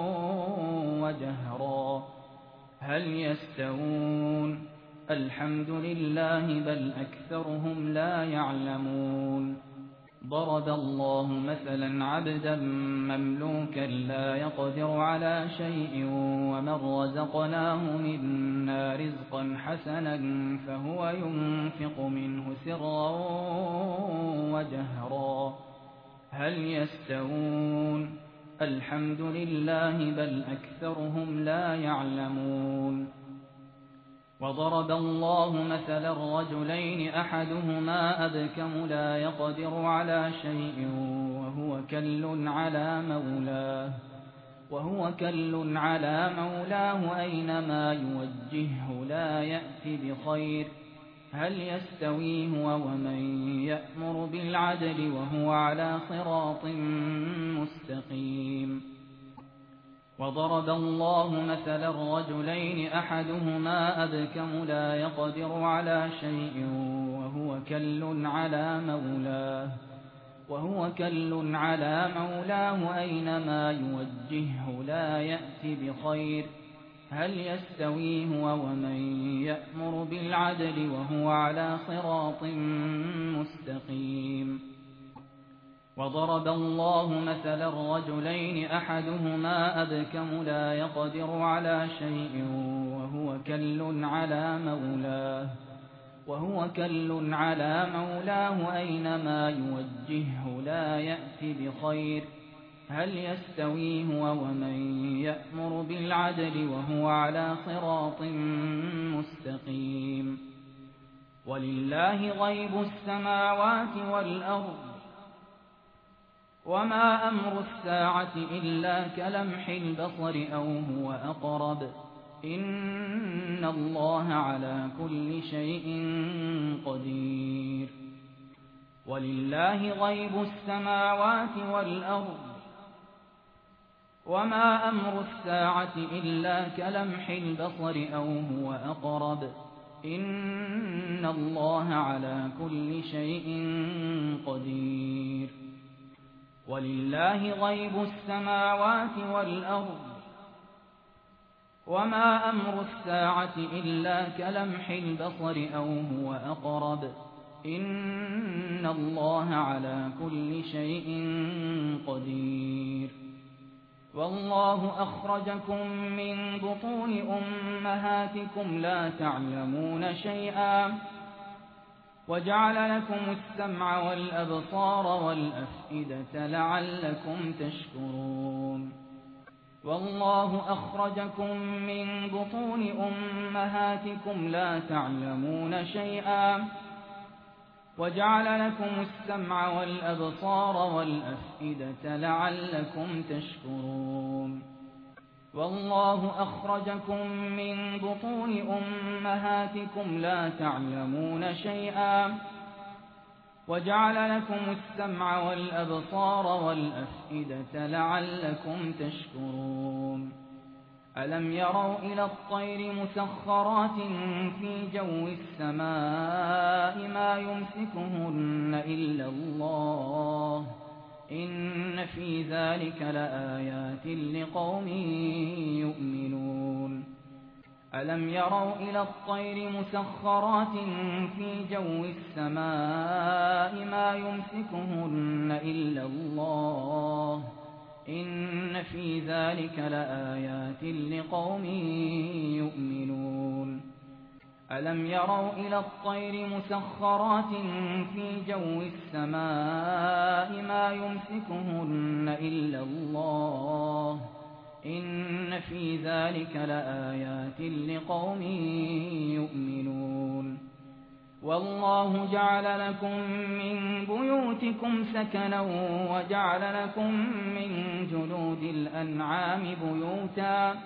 وجهرا هل يستوون الحمد لله بل أكثرهم لا يعلمون ضرب الله مثلا عبدا مملوكا لا يقدر على شيء ومن رزقناه منا رزقا حسنا فهو ينفق منه سرا وجهرا هل يستوون الحمد لله بل أكثرهم لا يعلمون وضرب الله مثلا رجلين أحدهما أبكم لا يقدر على شيء وهو كل على مولاه وهو كل على مولاه أينما يوجهه لا يأتي بخير هل يستوي هو ومن يأمر بالعدل وهو على صراط مستقيم وضرب الله مثلا رجلين أحدهما أبكم لا يقدر على شيء وهو كل على مولاه وهو كل على مولاه أينما يوجهه لا يأتي بخير هل يستوي هو ومن يأمر بالعدل وهو على صراط مستقيم وضرب الله مثلا رجلين أحدهما أبكم لا يقدر على شيء وهو كل على مولاه وهو كل على مولاه أينما يوجهه لا يأتي بخير هل يستوي هو ومن يأمر بالعدل وهو على صراط مستقيم ولله غيب السماوات والأرض وما أمر الساعة إلا كلمح البصر أو هو أقرب إن الله على كل شيء قدير ولله غيب السماوات والأرض وما أمر الساعة إلا كلمح البصر أو هو أقرب إن الله على كل شيء قدير ولله غيب السماوات والأرض وما أمر الساعة إلا كلمح البصر أو هو أقرب إن الله على كل شيء قدير والله أخرجكم من بطون أمهاتكم لا تعلمون شيئا وجعل لكم السمع والأبصار والأفئدة لعلكم تشكرون والله أخرجكم من بطون أمهاتكم لا تعلمون شيئا وجعل لكم السمع والأبصار والأفئدة لعلكم تشكرون والله أخرجكم من بطون أمهاتكم لا تعلمون شيئا وجعل لكم السمع والأبصار والأفئدة لعلكم تشكرون ألم يروا إلى الطير مسخرات في جو السماء ما يمسكهن إلا الله إن في ذلك لآيات لقوم يؤمنون ألم يروا إلى الطير مسخرات في جو السماء ما يمسكهن إلا الله إن في ذلك لآيات لقوم يؤمنون ألم يروا إلى الطير مسخرات في جو السماء ما يمسكهن إلا الله إن في ذلك لآيات لقوم يؤمنون والله جعل لكم من بيوتكم سكنا وجعل لكم من جلود الأنعام بيوتا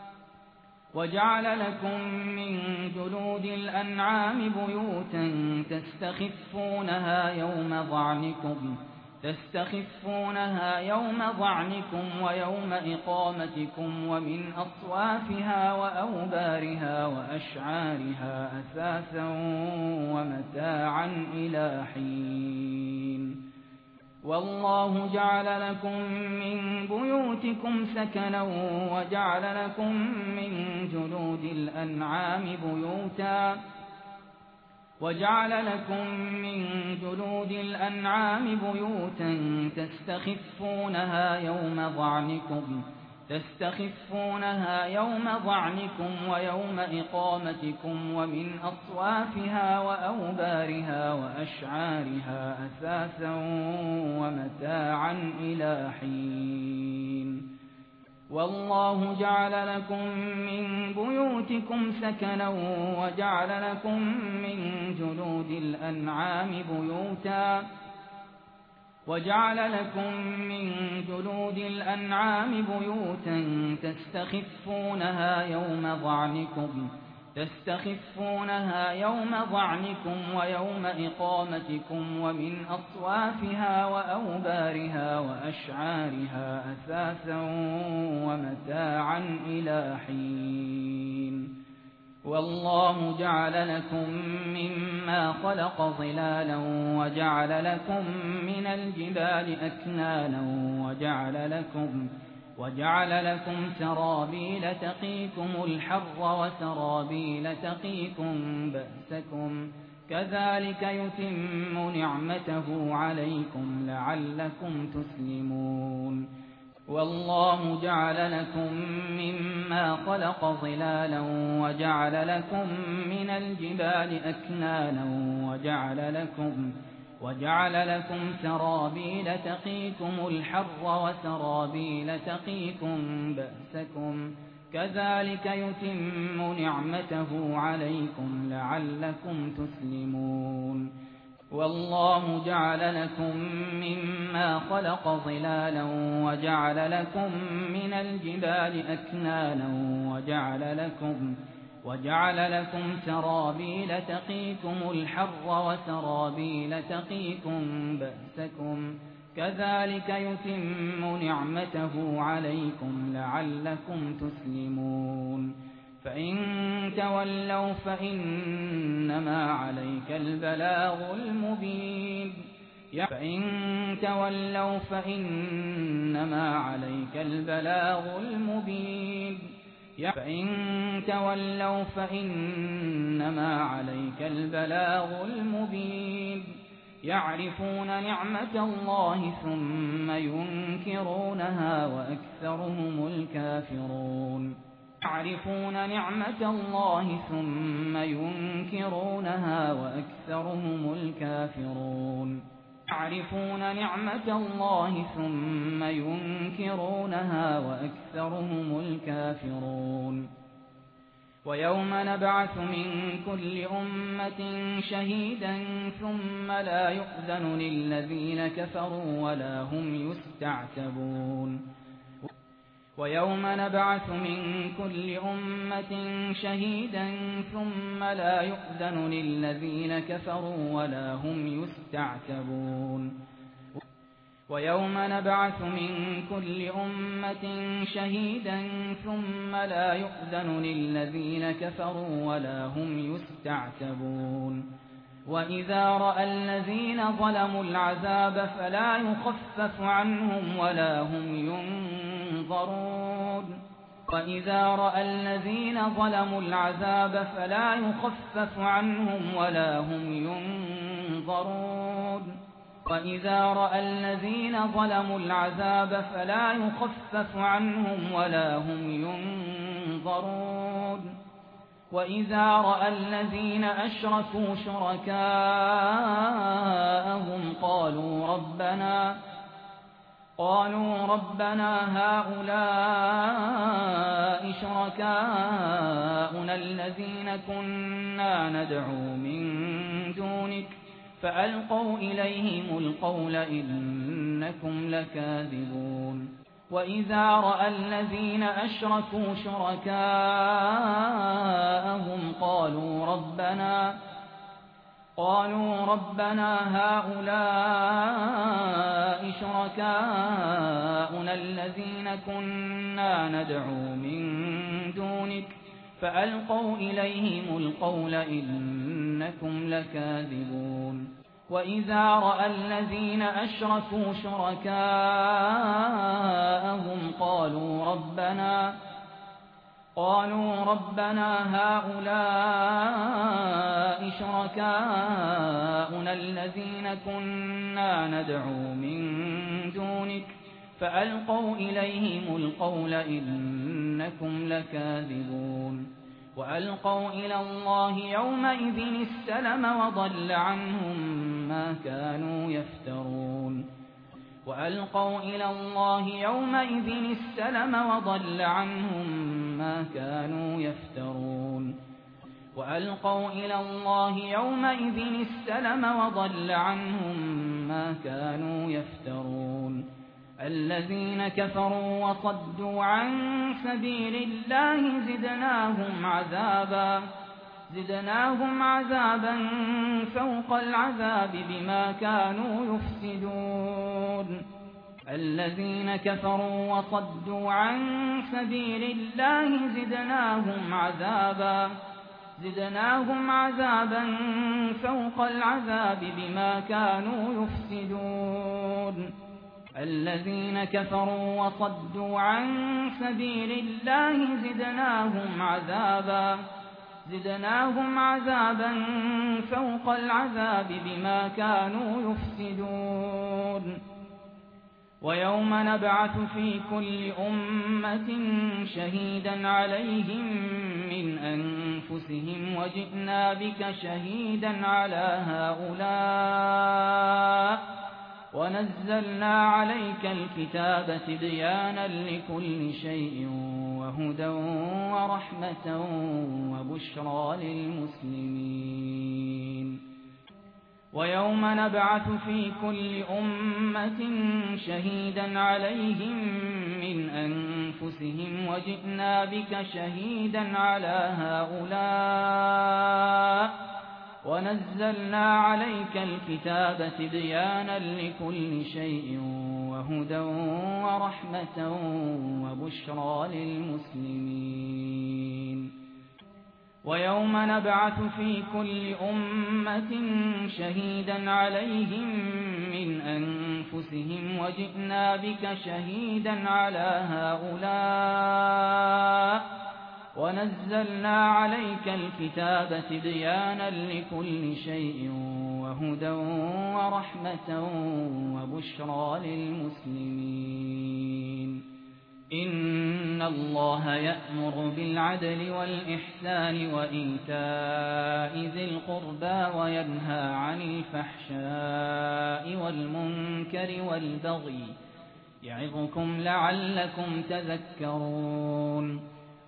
وجعل لكم من جلود الأنعام بيوتا تستخفونها يوم ظعنكم تستخفونها يوم ظعنكم ويوم إقامتكم ومن أصوافها وأوبارها وأشعارها أثاثا ومتاعا إلى حين والله جعل لكم من بيوتكم سكنا وجعل لكم من جلود الأنعام بيوتا وجعل لكم من جلود الأنعام بيوتا تستخفونها يوم ظعنكم تستخفونها يوم ظعنكم ويوم إقامتكم ومن أصوافها وأوبارها وأشعارها أثاثا ومتاعا إلى حين والله جعل لكم من بيوتكم سكنا وجعل لكم من جلود الأنعام بيوتا وجعل لكم من جلود الأنعام بيوتا تستخفونها يوم ظعنكم تستخفونها يوم ظعنكم ويوم إقامتكم ومن أصوافها وأوبارها وأشعارها أثاثا ومتاعا إلى حين والله جعل لكم مما خلق ظلالا وجعل لكم من الجبال أكنانا وجعل لكم وجعل لكم سرابيل تقيكم الحر وسرابيل تقيكم بأسكم كذلك يتم نعمته عليكم لعلكم تسلمون والله جعل لكم مما خلق ظلالا وجعل لكم من الجبال أكنانا وجعل لكم وجعل لكم سرابيل تقيكم الحر وسرابيل تقيكم بأسكم كذلك يتم نعمته عليكم لعلكم تسلمون والله جعل لكم مما خلق ظلالا وجعل لكم من الجبال أكنانا وجعل لكم وجعل لكم سرابيل تقيكم الحر وسرابيل تقيكم بأسكم كذلك يتم نعمته عليكم لعلكم تسلمون فإن تولوا فإنما عليك البلاغ المبين فإن تولوا فإنما عليك البلاغ المبين فإن تولوا فإنما عليك البلاغ المبين يعرفون نعمة الله ثم ينكرونها وأكثرهم الكافرون يعرفون نعمة الله ثم ينكرونها وأكثرهم الكافرون يعرفون نعمة الله ثم ينكرونها وأكثرهم الكافرون ويوم نبعث من كل أمة شهيدا ثم لا يؤذن للذين كفروا ولا هم يستعتبون ويوم نبعث من كل أمة شهيدا ثم لا يؤذن للذين كفروا ولا هم يستعتبون ويوم نبعث من كل أمة شهيدا ثم لا يؤذن للذين كفروا ولا هم يستعتبون وإذا رأى الذين ظلموا العذاب فلا يخفف عنهم ولا هم ينظرون وإذا رأى الذين ظلموا العذاب فلا يخفف عنهم ولا هم ينظرون وإذا رأى الذين ظلموا العذاب فلا يخفف عنهم ولا هم ينظرون وإذا رأى الذين أشركوا شركاءهم قالوا ربنا قالوا ربنا هؤلاء شركاؤنا الذين كنا ندعو من دونك فألقوا إليهم القول إنكم لكاذبون وإذا رأى الذين أشركوا شركاءهم قالوا ربنا قالوا ربنا هؤلاء شركاؤنا الذين كنا ندعو من دونك فألقوا إليهم القول إنكم لكاذبون وإذا رأى الذين أشركوا شركاءهم قالوا ربنا قالوا ربنا هؤلاء شركاؤنا الذين كنا ندعو من دونك فألقوا إليهم القول إنكم لكاذبون وألقوا إلى الله يومئذ السلم وضل عنهم ما كانوا يفترون وألقوا إلى الله يومئذ السلم وضل عنهم ما كانوا يفترون وألقوا إلى الله يومئذ السلم وضل عنهم ما كانوا يفترون الذين كفروا وصدوا عن سبيل الله زدناهم عذابا زدناهم عذابا فوق العذاب بما كانوا يفسدون الذين كفروا وصدوا عن سبيل الله زدناهم عذابا زدناهم عذابا فوق العذاب بما كانوا يفسدون الذين كفروا وصدوا عن سبيل الله زدناهم عذابا زدناهم عذابا فوق العذاب بما كانوا يفسدون ويوم نبعث في كل أمة شهيدا عليهم من أنفسهم وجئنا بك شهيدا على هؤلاء ونزلنا عليك الكتاب تبيانا لكل شيء وهدى ورحمة وبشرى للمسلمين ويوم نبعث في كل أمة شهيدا عليهم من أنفسهم وجئنا بك شهيدا على هؤلاء ونزلنا عليك الكتاب تبيانا لكل شيء وهدى ورحمة وبشرى للمسلمين ويوم نبعث في كل أمة شهيدا عليهم من أنفسهم وجئنا بك شهيدا على هؤلاء ونزلنا عليك الكتاب تبيانا لكل شيء وهدى ورحمة وبشرى للمسلمين إن الله يأمر بالعدل والإحسان وإيتاء ذي القربى وينهى عن الفحشاء والمنكر والبغي يعظكم لعلكم تذكرون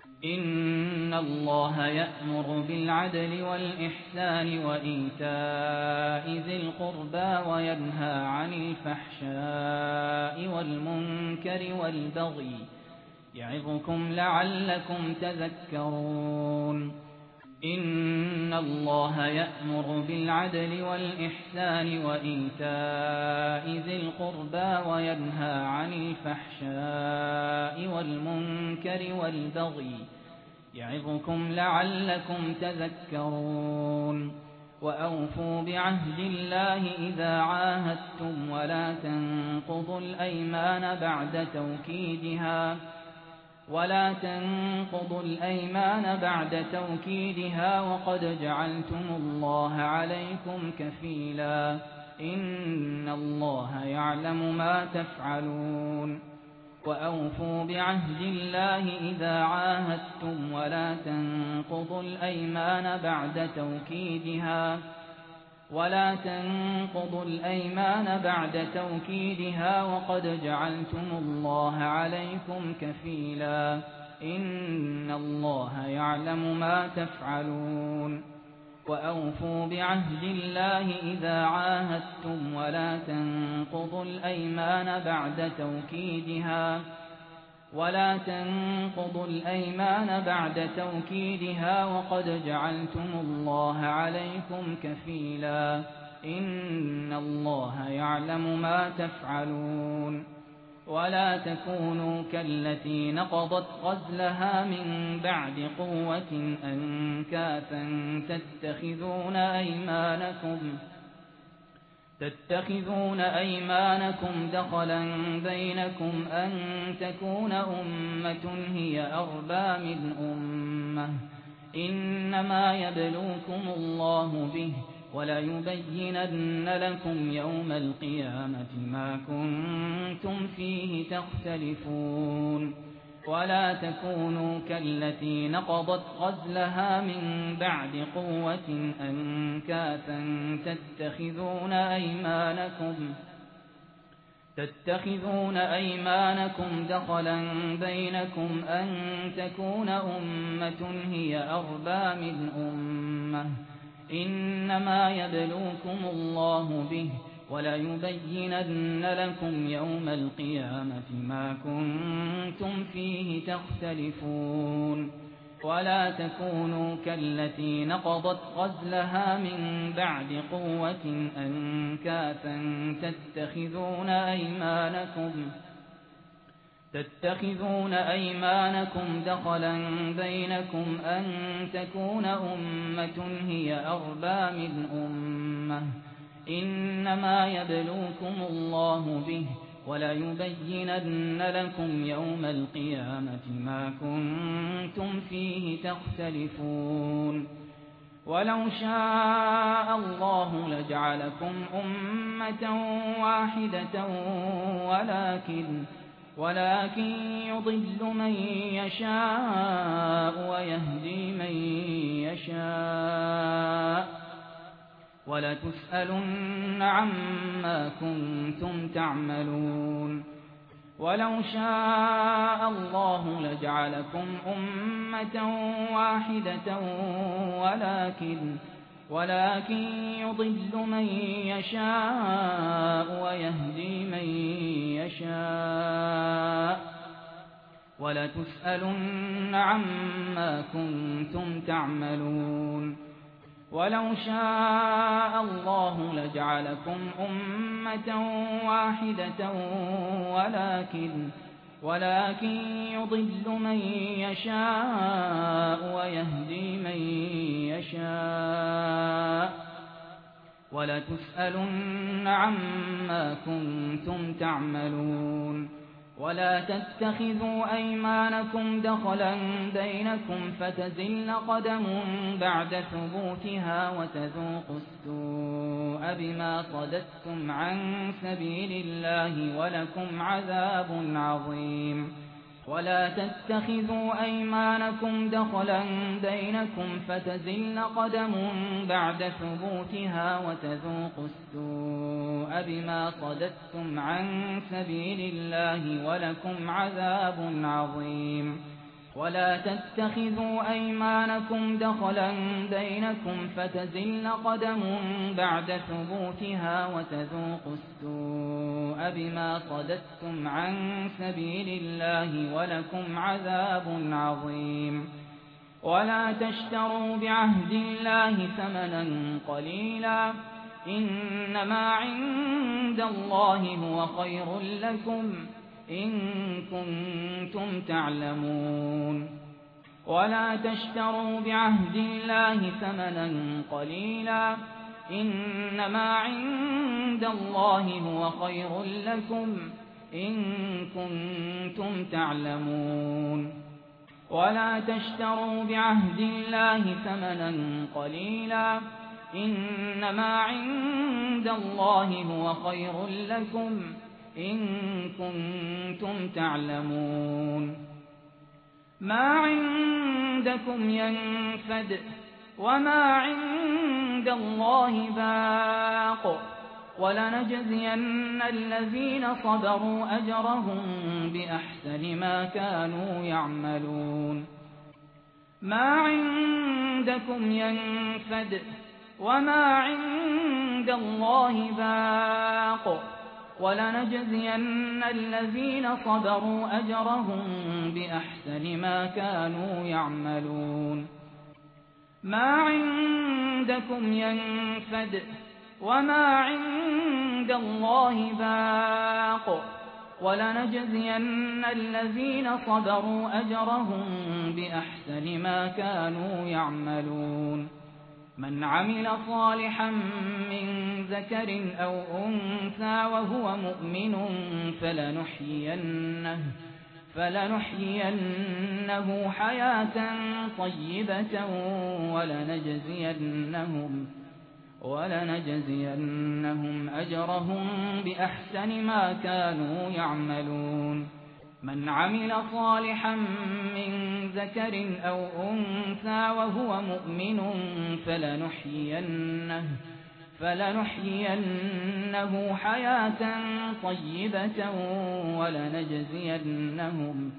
إن الله يأمر بالعدل والإحسان وإيتاء ذي القربى وينهى عن الفحشاء والمنكر والبغي يعظكم لعلكم تذكرون إن الله يأمر بالعدل والإحسان وإيتاء ذي القربى وينهى عن الفحشاء والمنكر والبغي يعظكم لعلكم تذكرون وأوفوا بعهد الله إذا عاهدتم ولا تنقضوا الأيمان بعد توكيدها ولا تنقضوا الأيمان بعد توكيدها وقد جعلتم الله عليكم كفيلا إن الله يعلم ما تفعلون وأوفوا بعهد الله إذا عاهدتم ولا تنقضوا الأيمان بعد توكيدها ولا تنقضوا الأيمان بعد توكيدها وقد جعلتم الله عليكم كفيلا إن الله يعلم ما تفعلون وأوفوا بعهد الله إذا عاهدتم ولا تنقضوا الأيمان بعد توكيدها ولا تنقضوا الأيمان بعد توكيدها وقد جعلتم الله عليكم كفيلا إن الله يعلم ما تفعلون ولا تكونوا كالتي نقضت غزلها من بعد قوة أنكاثا تتخذون أيمانكم تتخذون أيمانكم دخلا بينكم أن تكون أمة هي أربى من أمة إنما يبلوكم الله به وليبينن لكم يوم القيامة ما كنتم فيه تختلفون ولا تكونوا كالتي نقضت غزلها من بعد قوة أنكاثا تتخذون أيمانكم تتخذون أيمانكم دخلا بينكم أن تكون أمة هي أربى من أمة إنما يبلوكم الله به وليبينن لكم يوم القيامة ما كنتم فيه تختلفون ولا تكونوا كالتي نقضت غزلها من بعد قوة أنكاثا تتخذون أيمانكم تتخذون أيمانكم دخلا بينكم أن تكون أمة هي أربى من أمة إنما يبلوكم الله به وليبينن لكم يوم القيامة ما كنتم فيه تختلفون ولو شاء الله لجعلكم أمة واحدة ولكن ولكن يضل من يشاء ويهدي من يشاء ولتسألن عما كنتم تعملون ولو شاء الله لجعلكم أمة واحدة ولكن ولكن يضل من يشاء ويهدي من يشاء ولتسألن عما كنتم تعملون ولو شاء الله لجعلكم أمة واحدة ولكن ولكن يضل من يشاء ويهدي من يشاء ولتسألن عما كنتم تعملون ولا تتخذوا أيمانكم دخلا بينكم فتزل قدم بعد ثبوتها وتذوقوا السوء بما صددتم عن سبيل الله ولكم عذاب عظيم ولا تتخذوا أيمانكم دخلا بينكم فتزل قدم بعد ثبوتها وتذوقوا السوء بما صددتم عن سبيل الله ولكم عذاب عظيم ولا تتخذوا أيمانكم دخلا بينكم فتزل قدم بعد ثبوتها وتذوقوا السوء بما صددتم عن سبيل الله ولكم عذاب عظيم ولا تشتروا بعهد الله ثمنا قليلا إنما عند الله هو خير لكم إن كنتم تعلمون ولا تشتروا بعهد الله ثمنا قليلا إنما عند الله هو خير لكم إن كنتم تعلمون ولا تشتروا بعهد الله ثمنا قليلا إنما عند الله هو خير لكم إن كنتم تعلمون ما عندكم ينفد وما عند الله باق ولنجزين الذين صبروا أجرهم بأحسن ما كانوا يعملون ما عندكم ينفد وما عند الله باق ولنجزين الذين صبروا أجرهم بأحسن ما كانوا يعملون ما عندكم ينفد وما عند الله باق ولنجزين الذين صبروا أجرهم بأحسن ما كانوا يعملون من عمل صالحا من ذكر أو أنثى وهو مؤمن فلنحيينه, فلنحيينه حياة طيبة ولنجزينهم, ولنجزينهم أجرهم بأحسن ما كانوا يعملون من عمل صالحا من ذكر أو أنثى وهو مؤمن فلنحيينه, فلنحيينه حياة طيبة ولنجزينهم,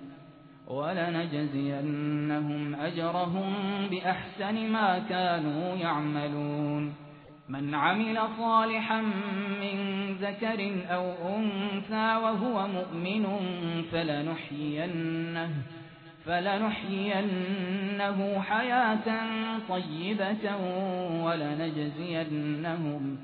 ولنجزينهم أجرهم بأحسن ما كانوا يعملون من عمل صالحا من ذكر أو أنثى وهو مؤمن فلنحيينه, فلنحيينه حياة طيبة ولنجزينهم,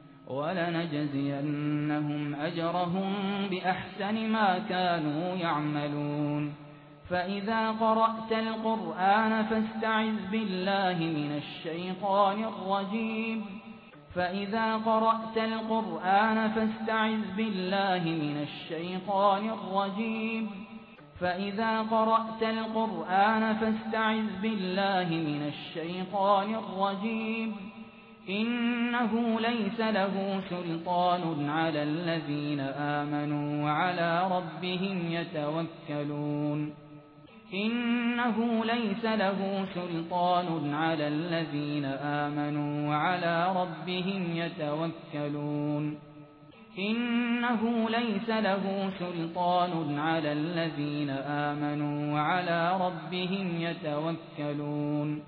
ولنجزينهم أجرهم بأحسن ما كانوا يعملون فإذا قرأت القرآن فاستعذ بالله من الشيطان الرجيم فإذا قرأت القرآن فاستعذ بالله من الشيطان الرجيم فإذا قرأت القرآن فاستعذ بالله من الشيطان الرجيم إنه ليس له سلطان على الذين آمنوا وعلى ربهم يتوكلون إنه ليس له سلطان على الذين آمنوا وعلى ربهم يتوكلون إنه ليس له سلطان على الذين آمنوا وعلى ربهم يتوكلون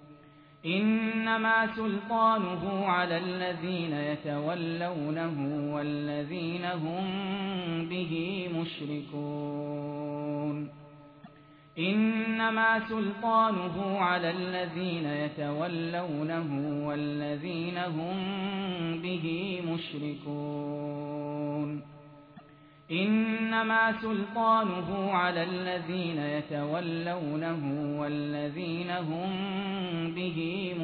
إنما سلطانه على الذين يتولونه والذين هم به مشركون إنما سلطانه على الذين يتولونه والذين هم به مشركون إنما سلطانه على الذين يتولونه والذين هم به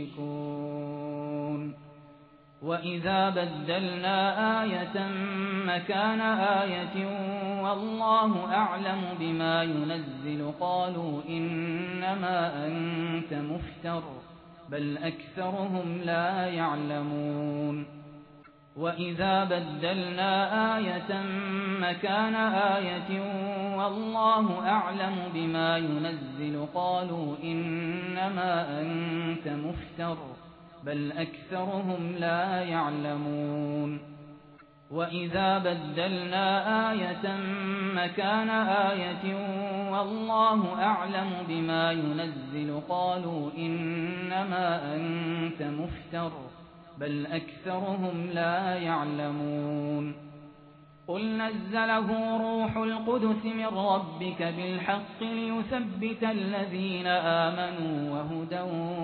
مشركون وإذا بدلنا آية مكان آية والله أعلم بما ينزل قالوا إنما أنت مفتر بل أكثرهم لا يعلمون وإذا بدلنا آية مكان آية والله أعلم بما ينزل قالوا إنما أنت مفتر بل أكثرهم لا يعلمون وإذا بدلنا آية مكان آية والله أعلم بما ينزل قالوا إنما أنت مفتر بل أكثرهم لا يعلمون قل نزله روح القدس من ربك بالحق ليثبت الذين آمنوا وهدى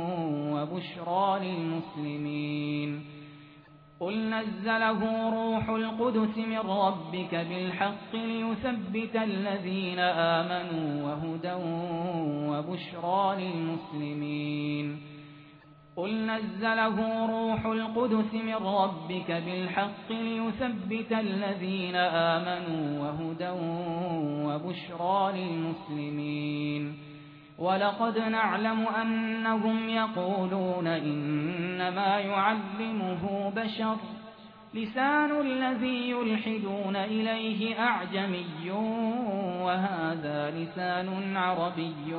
وبشرى للمسلمين قل نزله روح القدس من ربك بالحق ليثبت الذين آمنوا وهدى وبشرى للمسلمين قل نزله روح القدس من ربك بالحق ليثبت الذين آمنوا وهدى وبشرى للمسلمين ولقد نعلم أنهم يقولون إنما يعلمه بشر لسان الذي يلحدون إليه أعجمي وهذا لسان عربي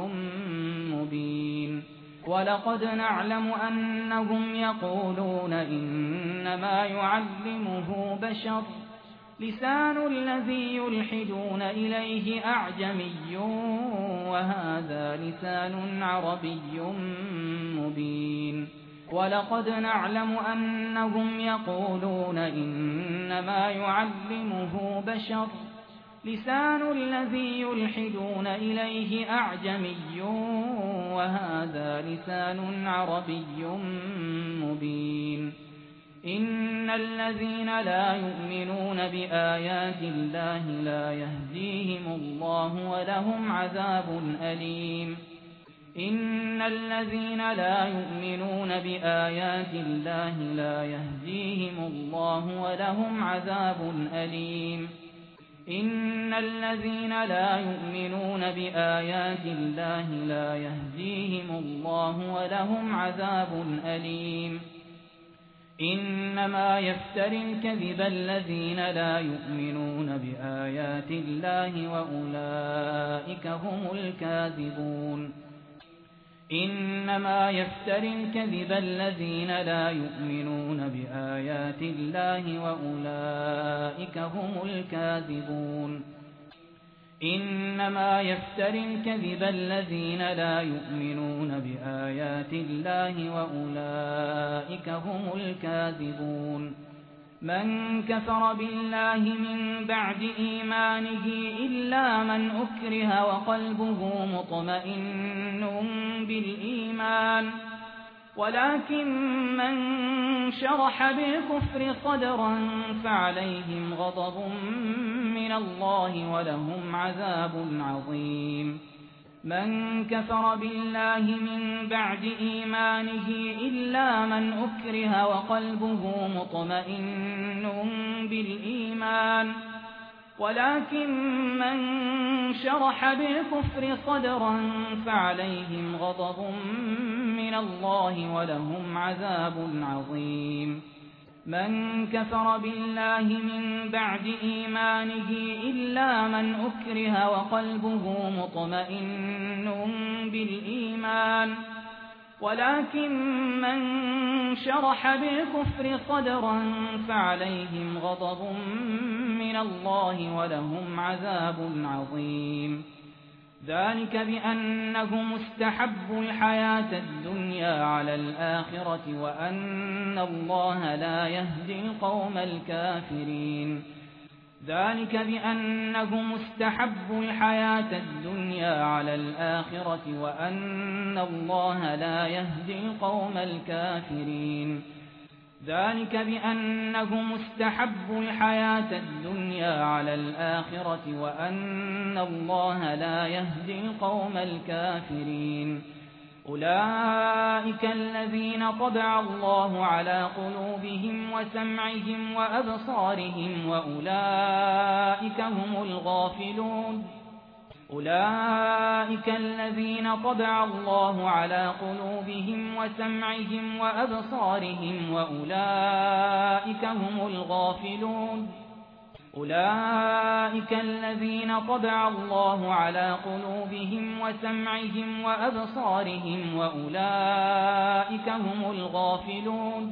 مبين ولقد نعلم أنهم يقولون إنما يعلمه بشر لسان الذي يلحدون إليه أعجمي وهذا لسان عربي مبين ولقد نعلم أنهم يقولون إنما يعلمه بشر لسان الذي يلحدون إليه أعجمي وهذا لسان عربي مبين إن الذين لا يؤمنون بآيات الله لا يهديهم الله ولهم عذاب أليم إن الذين لا يؤمنون بآيات الله لا يهديهم الله ولهم عذاب أليم إن الذين لا يؤمنون بآيات الله لا يهديهم الله ولهم عذاب أليم إنما يفتري الكذب الذين لا يؤمنون بآيات الله وأولئك هم الكاذبون إنما يفتري الكذب الذين لا يؤمنون بآيات الله وأولئك هم الكاذبون إنما يفتري الكذب الذين لا يؤمنون بآيات الله وأولئك هم الكاذبون من كفر بالله من بعد إيمانه إلا من أكره وقلبه مطمئن بالإيمان ولكن من شرح بالكفر صدرا فعليهم غضب من الله ولهم عذاب عظيم من كفر بالله من بعد إيمانه إلا من أكره وقلبه مطمئن بالإيمان ولكن من شرح بالكفر صدرا فعليهم غضب من الله ولهم عذاب عظيم من كفر بالله من بعد إيمانه إلا من أكره وقلبه مطمئن بالإيمان ولكن من شرح بالكفر صدرا فعليهم غضب من الله ولهم عذاب عظيم ذلك بأنهم استحبوا الحياة الدنيا على الآخرة وأن الله لا يهدي القوم الكافرين ذلك بأنهم استحبوا الحياة الدنيا على الآخرة وأن الله لا يهدي القوم الكافرين ذلك بأنهم استحبوا الحياة الدنيا على الآخرة وأن الله لا يهدي القوم الكافرين أولئك الذين طبع الله على قلوبهم وسمعهم وأبصارهم وأولئك هم الغافلون أولئك الذين طبع الله على قلوبهم وسمعهم وأبصارهم وأولئك هم الغافلون أولئك الذين طبع الله على قلوبهم وسمعهم وأبصارهم وأولئك هم الغافلون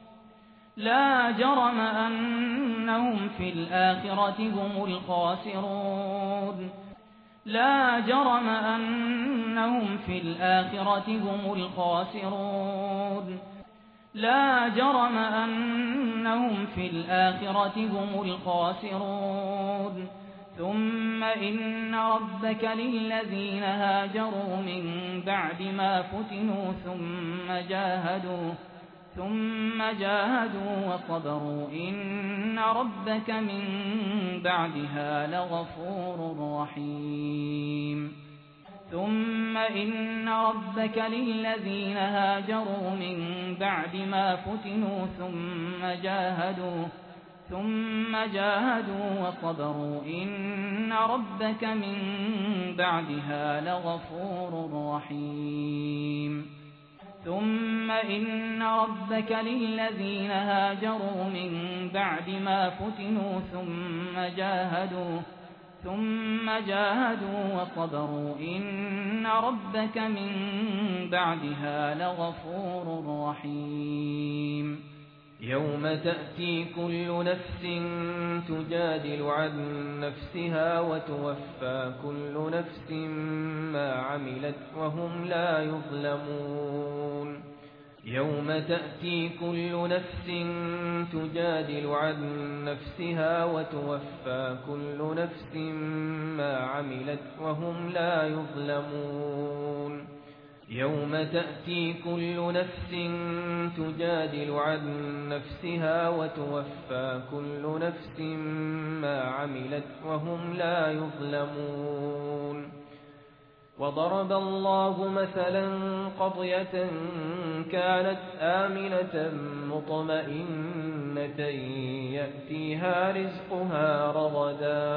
لا جرم أنهم في الآخرة هم الخاسرون لا جرم أنهم في الآخرة هم الخاسرون لا جرم أنهم في الآخرة هم الخاسرون ثم إن ربك للذين هاجروا من بعد ما فتنوا ثم جاهدوا ثم جاهدوا وصبروا إن ربك من بعدها لغفور رحيم ثم إن ربك للذين هاجروا من بعد ما فتنوا ثم جاهدوا ثم جاهدوا وصبروا إن ربك من بعدها لغفور رحيم ثم إن ربك للذين هاجروا من بعد ما فتنوا ثم جاهدوا ثم جاهدوا وصبروا إن ربك من بعدها لغفور رحيم يوم تأتي كل نفس تجادل عن نفسها وتوفى كل نفس ما عملت وهم لا يظلمون يوم تأتي كل نفس تجادل عن نفسها وتوفى كل نفس ما عملت وهم لا يظلمون يوم تأتي كل نفس تجادل عن نفسها وتوفى كل نفس ما عملت وهم لا يظلمون وضرب الله مثلا قرية كانت آمنة مطمئنة يأتيها رزقها رغدا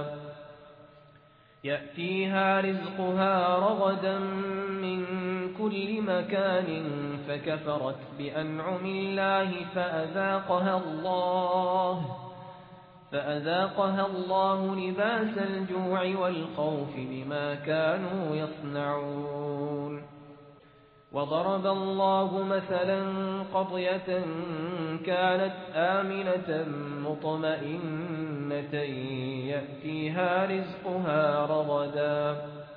يأتيها رزقها رغدا من كل مكان فكفرت بأنعم الله فأذاقها الله فأذاقها الله لباس الجوع والخوف بما كانوا يصنعون وضرب الله مثلا قرية كانت آمنة مطمئنة يأتيها رزقها رغدا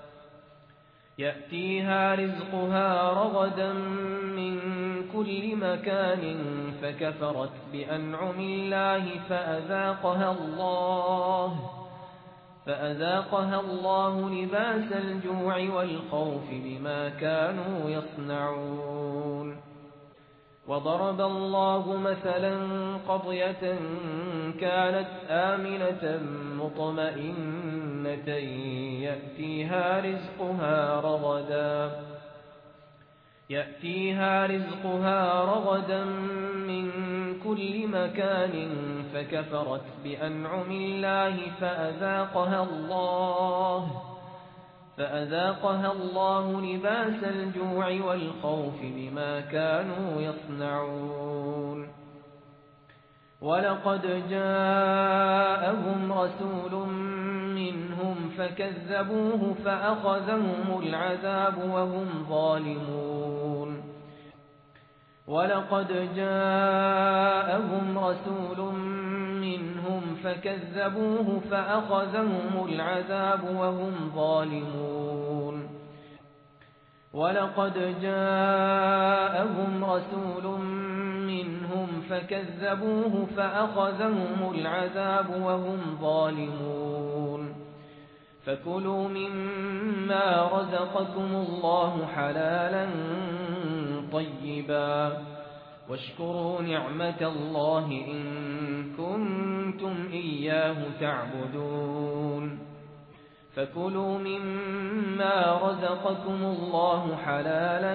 يأتيها رزقها رغدا من كل مكان فكفرت بأنعم الله فأذاقها الله فأذاقها الله لباس الجوع والخوف بما كانوا يصنعون وضرب الله مثلا قرية كانت آمنة مطمئنة يأتيها رزقها رغدا يأتيها رزقها رغدا من كل مكان فكفرت بأنعم الله فأذاقها الله فأذاقها الله لباس الجوع والخوف بما كانوا يصنعون ولقد جاءهم رسول منهم فكذبوه فأخذهم العذاب وهم ظالمون ولقد جاءهم رسول منهم فكذبوه فأخذهم العذاب وهم ظالمون ولقد جاءهم رسول منهم فكذبوه فأخذهم العذاب وهم ظالمون فكلوا مما رزقكم الله حلالا طيبا واشكروا نعمة الله إن كنتم إياه تعبدون فكلوا مما رزقكم الله حلالا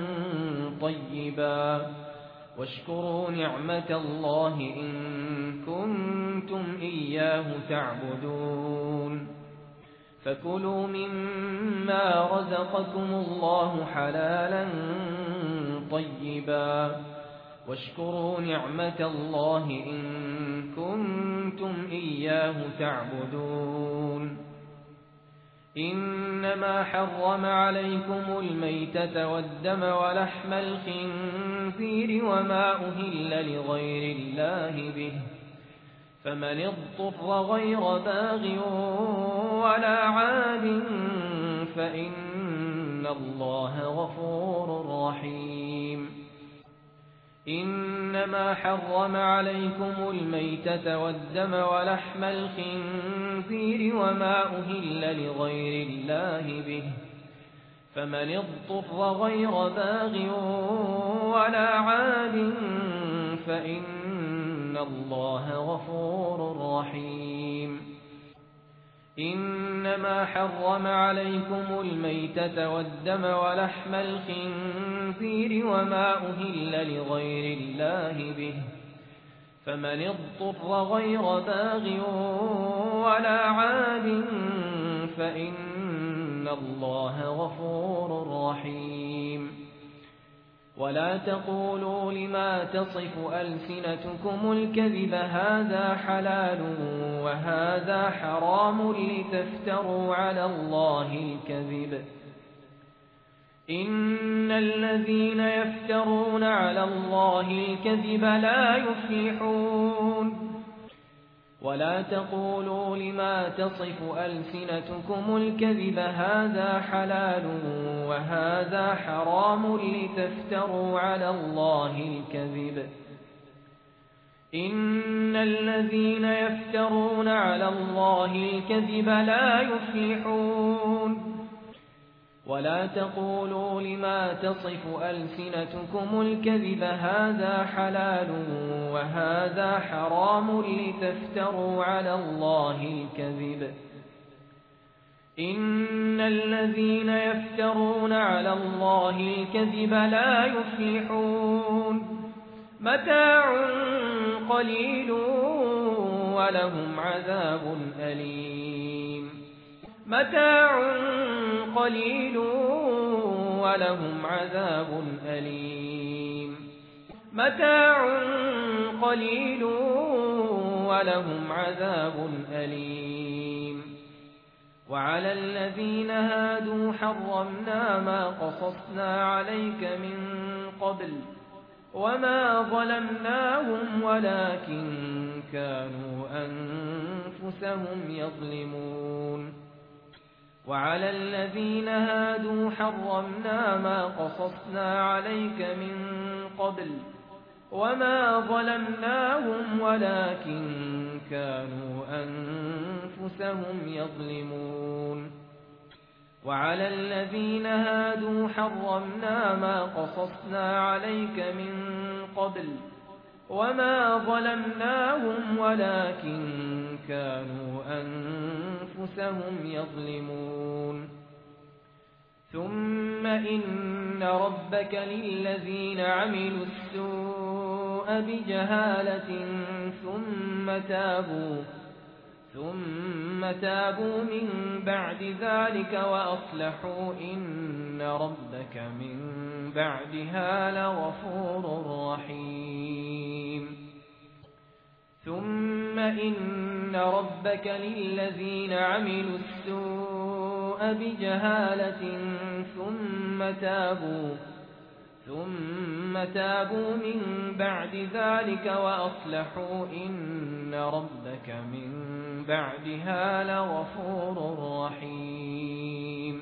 طيبا واشكروا نعمة الله إن كنتم إياه تعبدون فكلوا مما رزقكم الله حلالا طيبا واشكروا نعمة الله إن كنتم إياه تعبدون إنما حرم عليكم الميتة والدم ولحم الخنزير وما أهل لغير الله به فمن اضطر غير باغ ولا عاد فإن الله غفور رحيم إنما حرم عليكم الميتة والدم ولحم الخنزير وما أهل لغير الله به فمن اضطر غير باغ ولا عاد فإن الله غفور رحيم إنما حرم عليكم الميتة والدم ولحم الخنزير وما أهل لغير الله به فمن اضطر غير باغ ولا عاد فإن الله غفور رحيم ولا تقولوا لما تصف ألسنتكم الكذب هذا حلال وهذا حرام لتفتروا على الله الكذب إن الذين يفترون على الله الكذب لا يفلحون ولا تقولوا لما تصف ألسنتكم الكذب هذا حلال وهذا حرام لتفتروا على الله الكذب إن الذين يفترون على الله الكذب لا يفلحون ولا تقولوا لما تصف ألسنتكم الكذب هذا حلال وهذا حرام لتفتروا على الله الكذب إن الذين يفترون على الله الكذب لا يفلحون متاع قليل ولهم عذاب أليم متاع قليل ولهم عذاب أليم متاع قليل ولهم عذاب أليم وعلى الذين هادوا حرمنا ما قصصنا عليك من قبل وما ظلمناهم ولكن كانوا أنفسهم يظلمون وعلى الذين هادوا حرمنا ما قصصنا عليك من قبل وما ظلمناهم ولكن كانوا أنفسهم يظلمون وعلى الذين هادوا حرمنا ما قصصنا عليك من قبل وما ظلمناهم ولكن كانوا أنفسهم يظلمون ثم إن ربك للذين عملوا السوء بجهالة ثم تابوا ثم تابوا من بعد ذلك وأصلحوا إن ربك من بعدها لغفور رحيم ثم إن ربك للذين عملوا السوء بجهالة ثم تابوا ثم تابوا من بعد ذلك وأصلحوا إن ربك من بعدها لغفور رحيم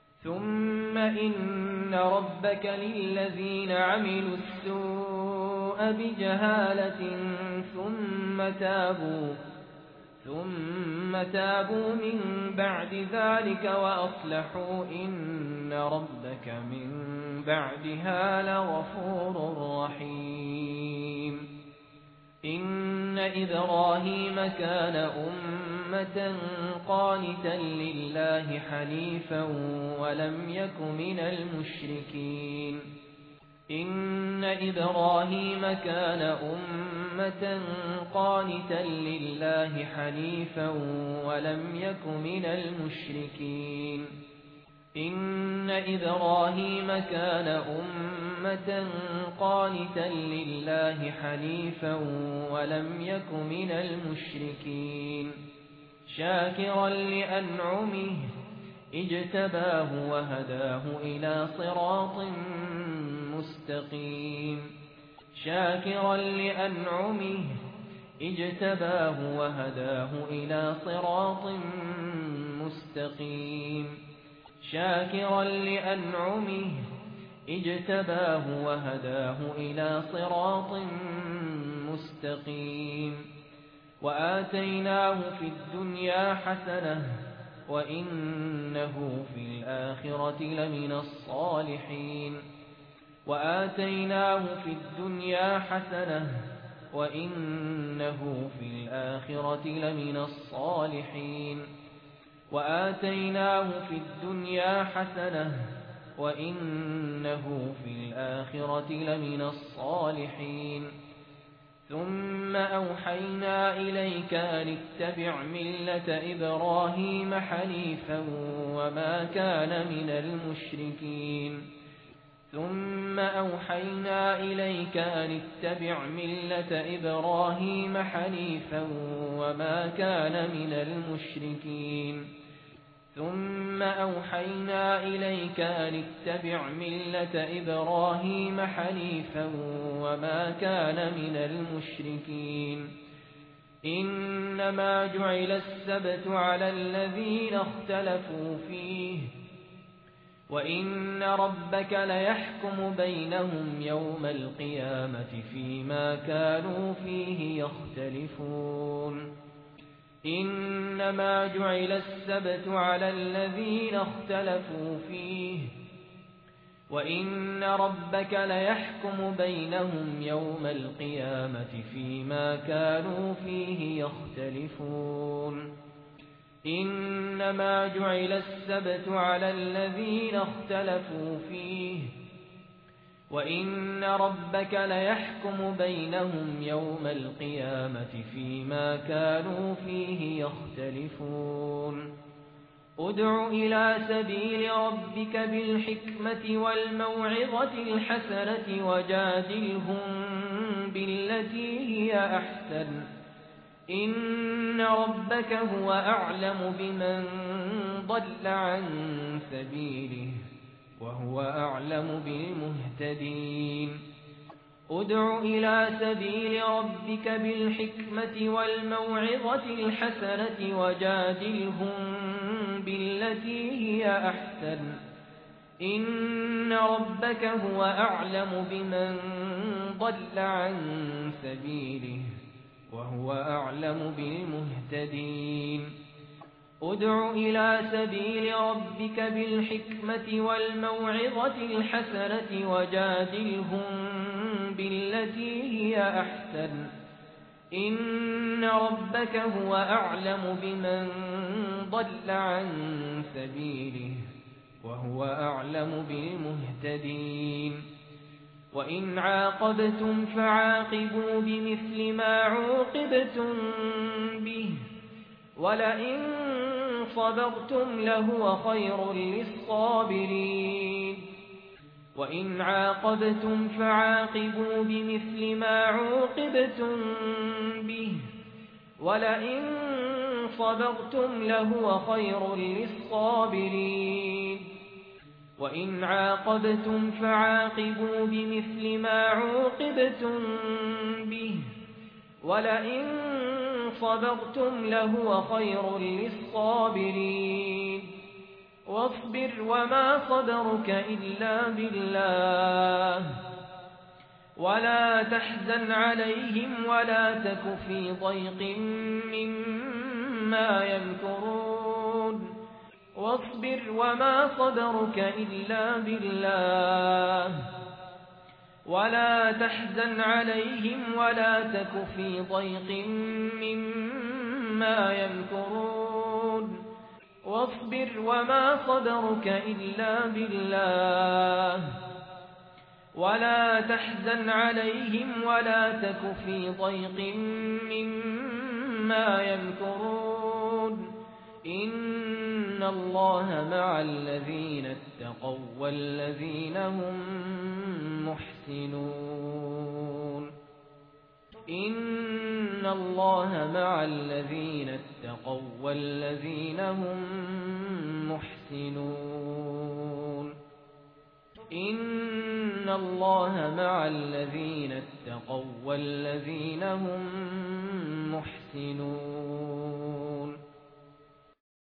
ثم إن ربك للذين عملوا السوء السوء بجهالة ثم تابوا ثم تابوا من بعد ذلك وأصلحوا إن ربك من بعدها لغفور رحيم إن إبراهيم كان أمة قانتا لله حنيفا ولم يك من المشركين إن إبراهيم كان أمة قانتا لله حنيفا ولم يك من المشركين إن إبراهيم كان أمة قانتا لله حنيفا ولم يك من المشركين شاكرا لأنعمه اجتباه وهداه إلى صراط مستقيم شاكرا لأنعمه اجتباه وهداه إلى صراط مستقيم شاكرا لأنعمه اجتباه وهداه إلى صراط مستقيم وآتيناه في الدنيا حسنة وإنه في الآخرة لمن الصالحين وآتيناه في الدنيا حسنة وإنه في الآخرة لمن الصالحين وآتيناه في الدنيا حسنة وإنه في الآخرة لمن الصالحين ثم أوحينا إليك أن اتبع ملة إبراهيم حنيفا وما كان من المشركين ثم أوحينا إليك أن اتبع ملة إبراهيم حنيفا وما كان من المشركين ثم أوحينا إليك أن اتبع ملة إبراهيم حنيفا وما كان من المشركين إنما جعل السبت على الذين اختلفوا فيه وإن ربك ليحكم بينهم يوم القيامة فيما كانوا فيه يختلفون إنما جعل السبت على الذين اختلفوا فيه وإن ربك ليحكم بينهم يوم القيامة فيما كانوا فيه يختلفون إنما جعل السبت على الذين اختلفوا فيه وإن ربك ليحكم بينهم يوم القيامة فيما كانوا فيه يختلفون ادع إلى سبيل ربك بالحكمة والموعظة الحسنة وجادلهم بالتي هي أحسن إن ربك هو أعلم بمن ضل عن سبيله وهو أعلم بالمهتدين ادع إلى سبيل ربك بالحكمة والموعظة الحسنة وجادلهم بالتي هي أحسن إن ربك هو أعلم بمن ضل عن سبيله وهو أعلم بالمهتدين ادع إلى سبيل ربك بالحكمة والموعظة الحسنة وجادلهم بالتي هي أحسن إن ربك هو أعلم بمن ضل عن سبيله وهو أعلم بالمهتدين وإن عاقبتم فعاقبوا بمثل ما عوقبتم به ولئن صبرتم لهو خير للصابرين وإن عاقبتم فعاقبوا بمثل ما عوقبتم به ولئن صبرتم لهو خير للصابرين وإن عاقبتم فعاقبوا بمثل ما عوقبتم به ولئن صبرتم لهو خير للصابرين واصبر وما صبرك إلا بالله ولا تحزن عليهم ولا تك في ضيق مما يمكرون واصبر وما صبرك إلا بالله ولا تحزن عليهم ولا تك في ضيق مما يمكرون واصبر وما صبرك إلا بالله ولا تحزن عليهم ولا تك في ضيق مما يمكرون إن الله مع الذين اتقوا والذين هم محسنون إن الله مع الذين اتقوا والذين هم محسنون إن الله مع الذين اتقوا والذين هم محسنون